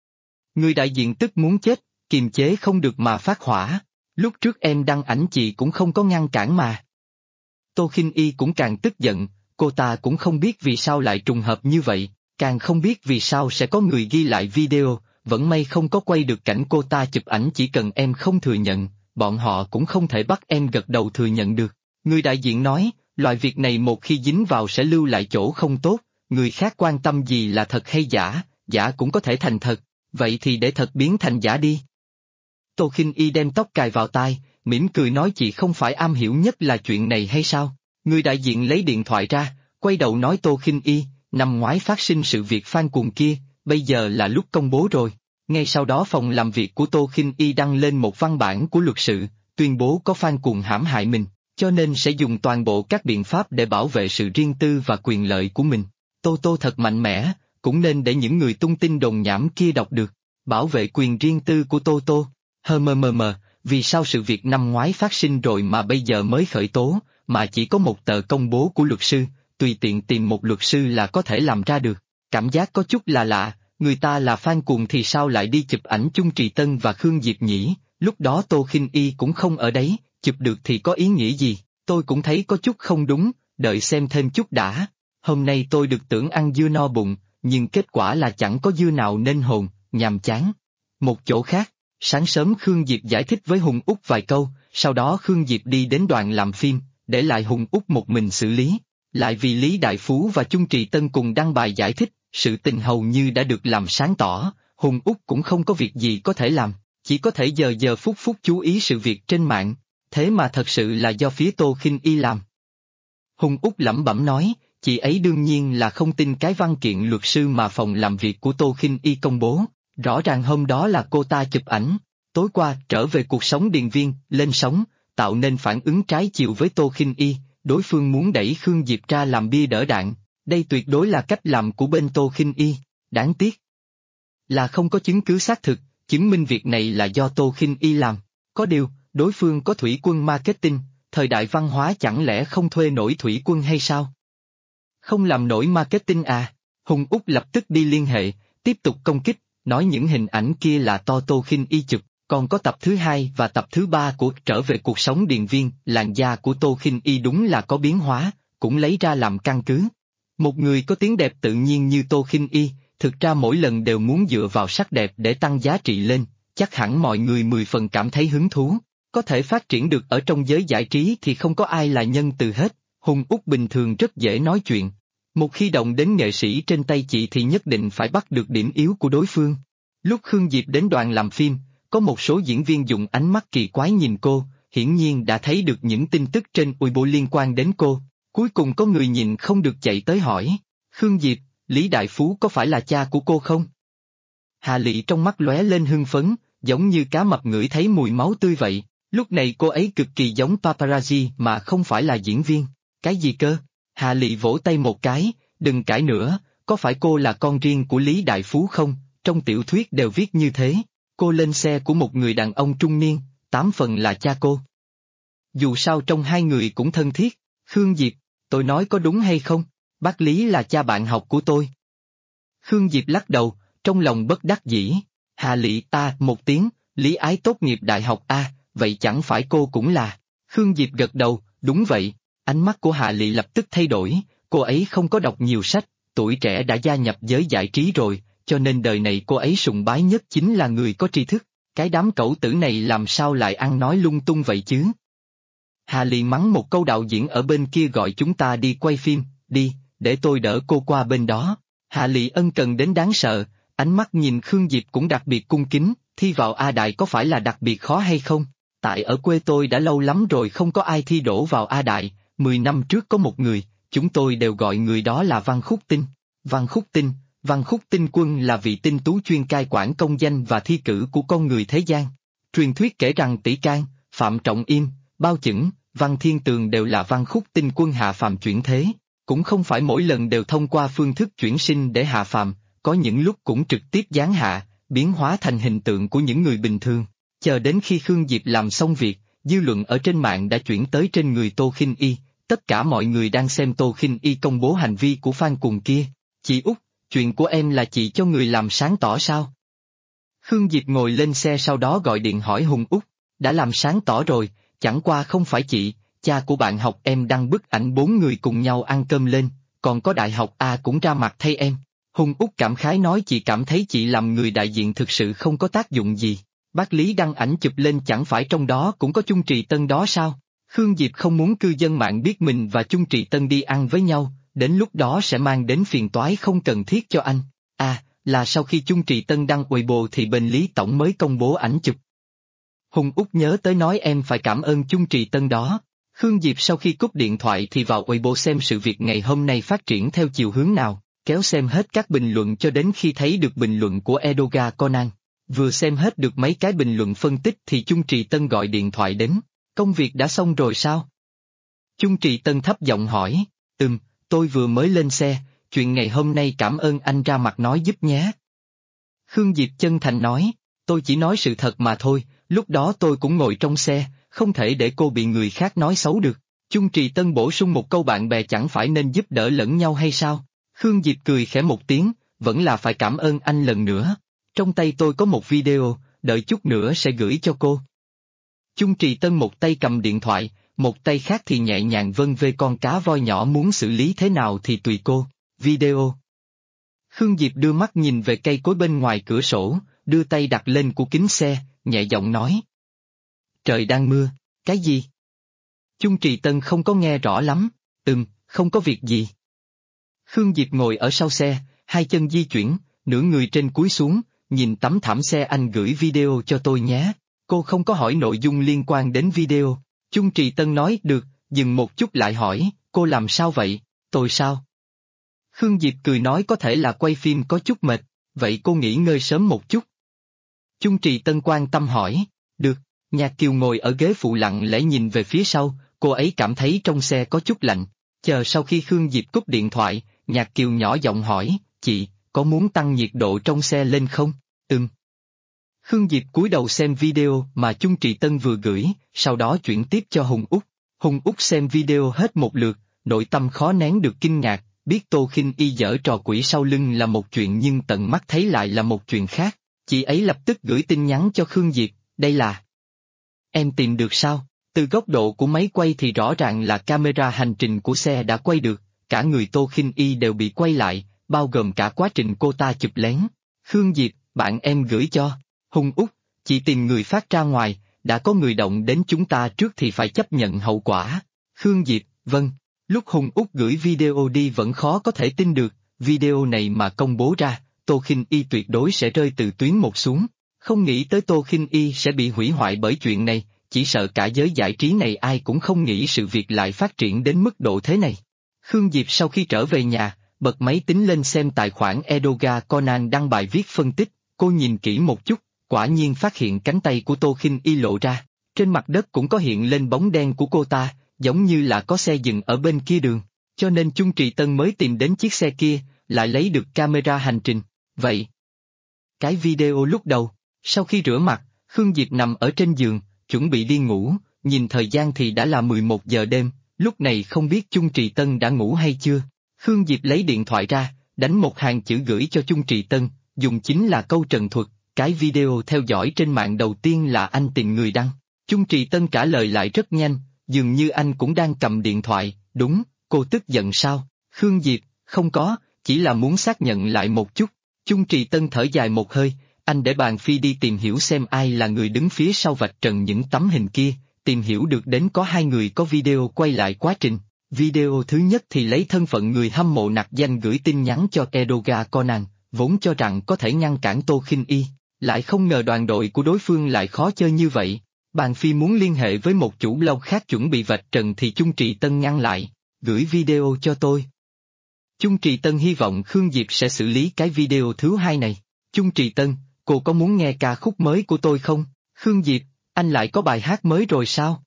Người đại diện tức muốn chết, kiềm chế không được mà phát hỏa, lúc trước em đăng ảnh chị cũng không có ngăn cản mà. Tô Khinh Y cũng càng tức giận, cô ta cũng không biết vì sao lại trùng hợp như vậy, càng không biết vì sao sẽ có người ghi lại video, vẫn may không có quay được cảnh cô ta chụp ảnh, chỉ cần em không thừa nhận, bọn họ cũng không thể bắt em gật đầu thừa nhận được. Người đại diện nói, loại việc này một khi dính vào sẽ lưu lại chỗ không tốt, người khác quan tâm gì là thật hay giả, giả cũng có thể thành thật, vậy thì để thật biến thành giả đi. Tô Khinh Y đem tóc cài vào tai, mỉm cười nói chị không phải am hiểu nhất là chuyện này hay sao? Người đại diện lấy điện thoại ra, quay đầu nói Tô Khinh Y, năm ngoái phát sinh sự việc fan cuồng kia, bây giờ là lúc công bố rồi. Ngay sau đó phòng làm việc của Tô Khinh Y đăng lên một văn bản của luật sự, tuyên bố có fan cuồng hãm hại mình, cho nên sẽ dùng toàn bộ các biện pháp để bảo vệ sự riêng tư và quyền lợi của mình. Tô thật mạnh mẽ, cũng nên để những người tung tin đồn nhảm kia đọc được, bảo vệ quyền riêng tư của Tô. Vì sao sự việc năm ngoái phát sinh rồi mà bây giờ mới khởi tố, mà chỉ có một tờ công bố của luật sư, tùy tiện tìm một luật sư là có thể làm ra được, cảm giác có chút là lạ, người ta là fan cuồng thì sao lại đi chụp ảnh chung Trì Tân và Khương Diệp nhỉ, lúc đó Tô Khinh Y cũng không ở đấy, chụp được thì có ý nghĩa gì, tôi cũng thấy có chút không đúng, đợi xem thêm chút đã, hôm nay tôi được tưởng ăn dưa no bụng, nhưng kết quả là chẳng có dưa nào nên hồn, nhàm chán. Một chỗ khác, sáng sớm Khương Diệp giải thích với Hùng Úc vài câu, sau đó Khương Diệp đi đến đoàn làm phim, để lại Hùng Úc một mình xử lý. Lại vì Lý Đại Phú và Chung Trì Tân cùng đăng bài giải thích, sự tình hầu như đã được làm sáng tỏ, Hùng Úc cũng không có việc gì có thể làm, chỉ có thể giờ phút chú ý sự việc trên mạng, thế mà thật sự là do phía Tô Khinh Y làm. Hùng Úc lẩm bẩm nói, chị ấy đương nhiên là không tin cái văn kiện luật sư mà phòng làm việc của Tô Khinh Y công bố, rõ ràng hôm đó là cô ta chụp ảnh, tối qua trở về cuộc sống điền viên, lên sóng, tạo nên phản ứng trái chiều với Tô Khinh Y, đối phương muốn đẩy Khương Diệp ra làm bia đỡ đạn, Đây tuyệt đối là cách làm của bên Tô Khinh Y, đáng tiếc là không có chứng cứ xác thực, chứng minh việc này là do Tô Khinh Y làm. Có điều, đối phương có thủy quân marketing, thời đại văn hóa chẳng lẽ không thuê nổi thủy quân hay sao? Không làm nổi marketing à? Hùng Úc lập tức đi liên hệ, tiếp tục công kích, nói những hình ảnh kia là Tô Khinh Y chụp, còn có tập thứ 2 và tập thứ 3 của Trở về cuộc sống điện viên, làn da của Tô Khinh Y đúng là có biến hóa, cũng lấy ra làm căn cứ. Một người có tiếng đẹp tự nhiên như Tô Khinh Y, thực ra mỗi lần đều muốn dựa vào sắc đẹp để tăng giá trị lên, chắc hẳn mọi người 10 phần cảm thấy hứng thú. Có thể phát triển được ở trong giới giải trí thì không có ai là nhân từ hết, Hùng Úc bình thường rất dễ nói chuyện. Một khi động đến nghệ sĩ trên tay chị thì nhất định phải bắt được điểm yếu của đối phương. Lúc Khương Diệp đến đoàn làm phim, có một số diễn viên dùng ánh mắt kỳ quái nhìn cô, hiển nhiên đã thấy được những tin tức trên Weibo liên quan đến cô. Cuối cùng có người nhìn không được chạy tới hỏi, Khương Diệp, Lý Đại Phú có phải là cha của cô không? Hà Lị trong mắt lóe lên hưng phấn, giống như cá mập ngửi thấy mùi máu tươi vậy. Lúc này cô ấy cực kỳ giống paparazzi mà không phải là diễn viên. Cái gì cơ? Hà Lị vỗ tay một cái, đừng cãi nữa, có phải cô là con riêng của Lý Đại Phú không? Trong tiểu thuyết đều viết như thế. Cô lên xe của một người đàn ông trung niên, 8 phần là cha cô. Dù sao trong hai người cũng thân thiết. Khương Diệp, tôi nói có đúng hay không? Bác Lý là cha bạn học của tôi. Khương Diệp lắc đầu, trong lòng bất đắc dĩ. Hà Lị một tiếng, Lý Ái tốt nghiệp đại học vậy chẳng phải cô cũng là. Khương Diệp gật đầu, đúng vậy. Ánh mắt của Hà Lị lập tức thay đổi, cô ấy không có đọc nhiều sách, tuổi trẻ đã gia nhập giới giải trí rồi, cho nên đời này cô ấy sùng bái nhất chính là người có tri thức. Cái đám cẩu tử này làm sao lại ăn nói lung tung vậy chứ? Hà Lị mắng một câu, đạo diễn ở bên kia gọi chúng ta đi quay phim, đi, để tôi đỡ cô qua bên đó. Hà Lị ân cần đến đáng sợ, ánh mắt nhìn Khương Diệp cũng đặc biệt cung kính, thi vào A Đại có phải là đặc biệt khó hay không? Tại ở quê tôi đã lâu lắm rồi không có ai thi đỗ vào A Đại, 10 năm trước có một người, chúng tôi đều gọi người đó là Văn Khúc Tinh. Văn Khúc Tinh Quân là vị tinh tú chuyên cai quản công danh và thi cử của con người thế gian. Truyền thuyết kể rằng Tỷ Can, Phạm Trọng Im, Bao Chững, Văn Thiên Tường đều là Văn Khúc Tinh Quân hạ phàm chuyển thế, cũng không phải mỗi lần đều thông qua phương thức chuyển sinh để hạ phàm, có những lúc cũng trực tiếp giáng hạ, biến hóa thành hình tượng của những người bình thường. Chờ đến khi Khương Diệp làm xong việc, dư luận ở trên mạng đã chuyển tới trên người Tô Khinh Y, tất cả mọi người đang xem Tô Khinh Y công bố hành vi của fan cuồng kia. Chị Út, chuyện của em là chị cho người làm sáng tỏ sao? Khương Diệp ngồi lên xe sau đó gọi điện hỏi Hùng Út, đã làm sáng tỏ rồi, chẳng qua không phải chị, cha của bạn học em đăng bức ảnh 4 người cùng nhau ăn cơm lên, còn có đại học A cũng ra mặt thay em. Hùng Út cảm khái nói chị cảm thấy chị làm người đại diện thực sự không có tác dụng gì. Bác Lý đăng ảnh chụp lên chẳng phải trong đó cũng có Chung Trì Tân đó sao? Khương Diệp không muốn cư dân mạng biết mình và Chung Trì Tân đi ăn với nhau, đến lúc đó sẽ mang đến phiền toái không cần thiết cho anh. Là sau khi Chung Trì Tân đăng Weibo thì bên Lý Tổng mới công bố ảnh chụp. Hùng Út nhớ tới nói em phải cảm ơn Chung Trì Tân đó. Khương Diệp sau khi cúp điện thoại thì vào Weibo xem sự việc ngày hôm nay phát triển theo chiều hướng nào, kéo xem hết các bình luận cho đến khi thấy được bình luận của Edoga Conan. Vừa xem hết được mấy cái bình luận phân tích thì Chung Trì Tân gọi điện thoại đến, công việc đã xong rồi sao? Chung Trì Tân thấp giọng hỏi, tôi vừa mới lên xe, chuyện ngày hôm nay cảm ơn anh ra mặt nói giúp nhé. Khương Diệp chân thành nói, tôi chỉ nói sự thật mà thôi, lúc đó tôi cũng ngồi trong xe, không thể để cô bị người khác nói xấu được. Chung Trì Tân bổ sung một câu bạn bè chẳng phải nên giúp đỡ lẫn nhau hay sao? Khương Diệp cười khẽ một tiếng, vẫn là phải cảm ơn anh lần nữa. Trong tay tôi có một video, đợi chút nữa sẽ gửi cho cô. Chung Trì Tân một tay cầm điện thoại, một tay khác thì nhẹ nhàng vân vê con cá voi nhỏ muốn xử lý thế nào thì tùy cô. Video. Khương Diệp đưa mắt nhìn về cây cối bên ngoài cửa sổ, đưa tay đặt lên của kính xe, nhẹ giọng nói. Trời đang mưa, cái gì? Chung Trì Tân không có nghe rõ lắm, không có việc gì. Khương Diệp ngồi ở sau xe, hai chân di chuyển, nửa người trên cúi xuống, nhìn tấm thảm xe anh gửi video cho tôi nhé. Cô không có hỏi nội dung liên quan đến video. Chung Trì Tân nói được, dừng một chút lại hỏi, cô làm sao vậy, tôi sao? Khương Diệp cười nói có thể là quay phim có chút mệt, vậy cô nghỉ ngơi sớm một chút. Chung Trì Tân quan tâm hỏi, được. Nhạc Kiều ngồi ở ghế phụ lặng lẽ nhìn về phía sau, cô ấy cảm thấy trong xe có chút lạnh. Chờ sau khi Khương Diệp cúp điện thoại, Nhạc Kiều nhỏ giọng hỏi, chị, có muốn tăng nhiệt độ trong xe lên không? Khương Diệp cúi đầu xem video mà Chung Trì Tân vừa gửi, sau đó chuyển tiếp cho Hùng Úc. Hùng Úc xem video hết một lượt, nội tâm khó nén được kinh ngạc, biết Tô Khinh Y giở trò quỷ sau lưng là một chuyện nhưng tận mắt thấy lại là một chuyện khác. Chị ấy lập tức gửi tin nhắn cho Khương Diệp, đây là... Em tìm được sao? Từ góc độ của máy quay thì rõ ràng là camera hành trình của xe đã quay được, cả người Tô Khinh Y đều bị quay lại, bao gồm cả quá trình cô ta chụp lén. Khương Diệp, bạn em gửi cho. Hùng Úc, chị tìm người phát ra ngoài, đã có người động đến chúng ta trước thì phải chấp nhận hậu quả. Khương Diệp, vâng. Lúc Hùng Úc gửi video đi vẫn khó có thể tin được, video này mà công bố ra, Tô Khinh Y tuyệt đối sẽ rơi từ tuyến một xuống. Không nghĩ tới Tô Khinh Y sẽ bị hủy hoại bởi chuyện này, chỉ sợ cả giới giải trí này ai cũng không nghĩ sự việc lại phát triển đến mức độ thế này. Khương Diệp sau khi trở về nhà, bật máy tính lên xem tài khoản Edoga Conan đăng bài viết phân tích, cô nhìn kỹ một chút, quả nhiên phát hiện cánh tay của Tô Khinh Y lộ ra, trên mặt đất cũng có hiện lên bóng đen của cô ta, giống như là có xe dừng ở bên kia đường, cho nên Chung Trì Tân mới tìm đến chiếc xe kia, lại lấy được camera hành trình. Vậy, cái video lúc đầu, sau khi rửa mặt, Khương Diệp nằm ở trên giường, chuẩn bị đi ngủ, nhìn thời gian thì đã là 11 giờ đêm, lúc này không biết Chung Trì Tân đã ngủ hay chưa. Khương Diệp lấy điện thoại ra, đánh một hàng chữ gửi cho Chung Trì Tân, dùng chính là câu trần thuật, cái video theo dõi trên mạng đầu tiên là anh tìm người đăng. Chung Trì Tân trả lời lại rất nhanh, dường như anh cũng đang cầm điện thoại, đúng, cô tức giận sao? Khương Diệp, không có, chỉ là muốn xác nhận lại một chút. Chung Trì Tân thở dài một hơi, anh để bàn phi đi tìm hiểu xem ai là người đứng phía sau vạch trần những tấm hình kia, tìm hiểu được đến có 2 người có video quay lại quá trình. Video thứ nhất thì lấy thân phận người hâm mộ nặc danh gửi tin nhắn cho Edoga Conan, vốn cho rằng có thể ngăn cản Tô Khinh Y, lại không ngờ đoàn đội của đối phương lại khó chơi như vậy. Bàn phi muốn liên hệ với một chủ blog khác chuẩn bị vạch trần thì Chung Trì Tân ngăn lại, gửi video cho tôi. Chung Trì Tân hy vọng Khương Diệp sẽ xử lý cái video thứ 2 này. Chung Trì Tân, cô có muốn nghe ca khúc mới của tôi không? Khương Diệp, anh lại có bài hát mới rồi sao?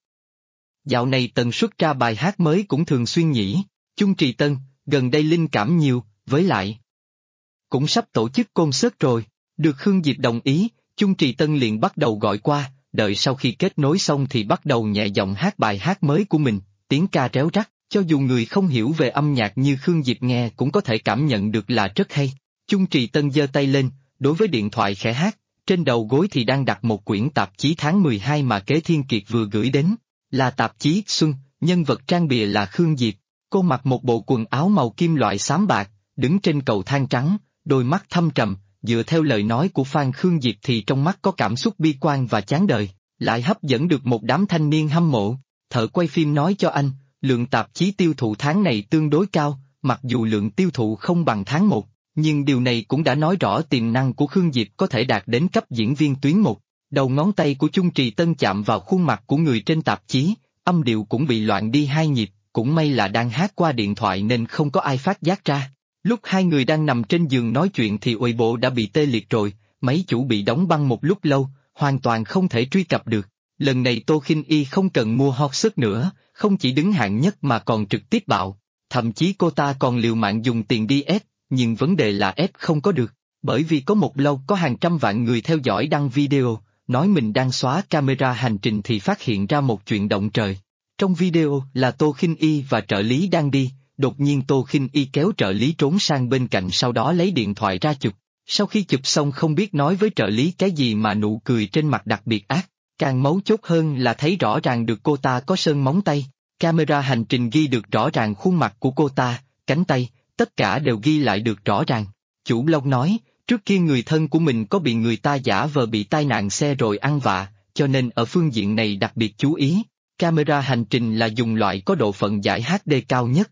Dạo này tần suất ra bài hát mới cũng thường xuyên nhỉ. Chung Trì Tân, gần đây linh cảm nhiều, với lại cũng sắp tổ chức concert rồi. Được Khương Diệp đồng ý, Chung Trì Tân liền bắt đầu gọi qua, đợi sau khi kết nối xong thì bắt đầu nhẹ giọng hát bài hát mới của mình, tiếng ca réo rắt, cho dù người không hiểu về âm nhạc như Khương Diệp nghe cũng có thể cảm nhận được là rất hay. Chung Trì Tân giơ tay lên, đối với điện thoại khẽ hát, trên đầu gối thì đang đặt một quyển tạp chí tháng 12 mà Kế Thiên Kiệt vừa gửi đến, là tạp chí Xuân, nhân vật trang bìa là Khương Diệp, cô mặc một bộ quần áo màu kim loại xám bạc, đứng trên cầu thang trắng, đôi mắt thâm trầm, dựa theo lời nói của Phan Khương Diệp thì trong mắt có cảm xúc bi quan và chán đời, lại hấp dẫn được một đám thanh niên hâm mộ. Thợ quay phim nói cho anh, lượng tạp chí tiêu thụ tháng này tương đối cao, mặc dù lượng tiêu thụ không bằng tháng 1, nhưng điều này cũng đã nói rõ tiềm năng của Khương Diệp có thể đạt đến cấp diễn viên tuyến 1. Đầu ngón tay của Chung Trì Tân chạm vào khuôn mặt của người trên tạp chí, âm điệu cũng bị loạn đi 2 nhịp, cũng may là đang hát qua điện thoại nên không có ai phát giác ra. Lúc 2 người đang nằm trên giường nói chuyện thì uội bộ đã bị tê liệt rồi, máy chủ bị đóng băng một lúc lâu, hoàn toàn không thể truy cập được. Lần này Tô Khinh Y không cần mua hot sức nữa, không chỉ đứng hạng nhất mà còn trực tiếp bạo, thậm chí cô ta còn liều mạng dùng tiền đi ép, nhưng vấn đề là ép không có được, bởi vì có một lâu có hàng trăm vạn người theo dõi đăng video, nói mình đang xóa camera hành trình thì phát hiện ra một chuyện động trời. Trong video là Tô Khinh Y và trợ lý đang đi, đột nhiên Tô Khinh Y kéo trợ lý trốn sang bên cạnh sau đó lấy điện thoại ra chụp. Sau khi chụp xong không biết nói với trợ lý cái gì mà nụ cười trên mặt đặc biệt ác, càng mấu chốt hơn là thấy rõ ràng được cô ta có sơn móng tay, camera hành trình ghi được rõ ràng khuôn mặt của cô ta, cánh tay, tất cả đều ghi lại được rõ ràng. Chủ blog nói, trước kia người thân của mình có bị người ta giả vờ bị tai nạn xe rồi ăn vạ, cho nên ở phương diện này đặc biệt chú ý. Camera hành trình là dùng loại có độ phân giải HD cao nhất,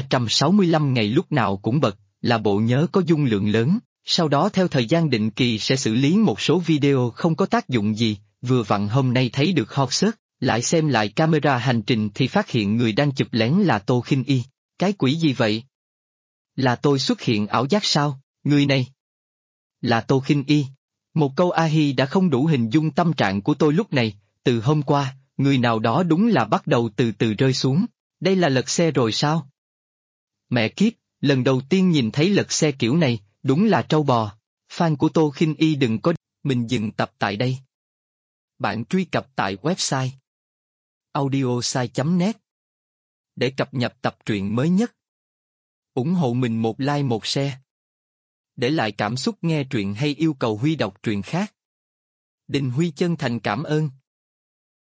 365 ngày lúc nào cũng bật, là bộ nhớ có dung lượng lớn, sau đó theo thời gian định kỳ sẽ xử lý một số video không có tác dụng gì, vừa vặn hôm nay thấy được hot search, lại xem lại camera hành trình thì phát hiện người đang chụp lén là Tô Khinh Y. Cái quỷ gì vậy? Là tôi xuất hiện ảo giác sao? Người này là Tô Khinh Y. Một câu A-hi đã không đủ hình dung tâm trạng của tôi lúc này, từ hôm qua, người nào đó đúng là bắt đầu từ từ rơi xuống, đây là lật xe rồi sao? Mẹ kiếp, Lần đầu tiên nhìn thấy lật xe kiểu này, đúng là trâu bò. Fan của Tô Khinh Y đừng có... Mình dừng tập tại đây. Bạn truy cập tại website audiosai.net để cập nhật tập truyện mới nhất. Ủng hộ mình một like một share. Để lại cảm xúc nghe truyện hay yêu cầu Huy đọc truyện khác. Đình Huy chân thành cảm ơn.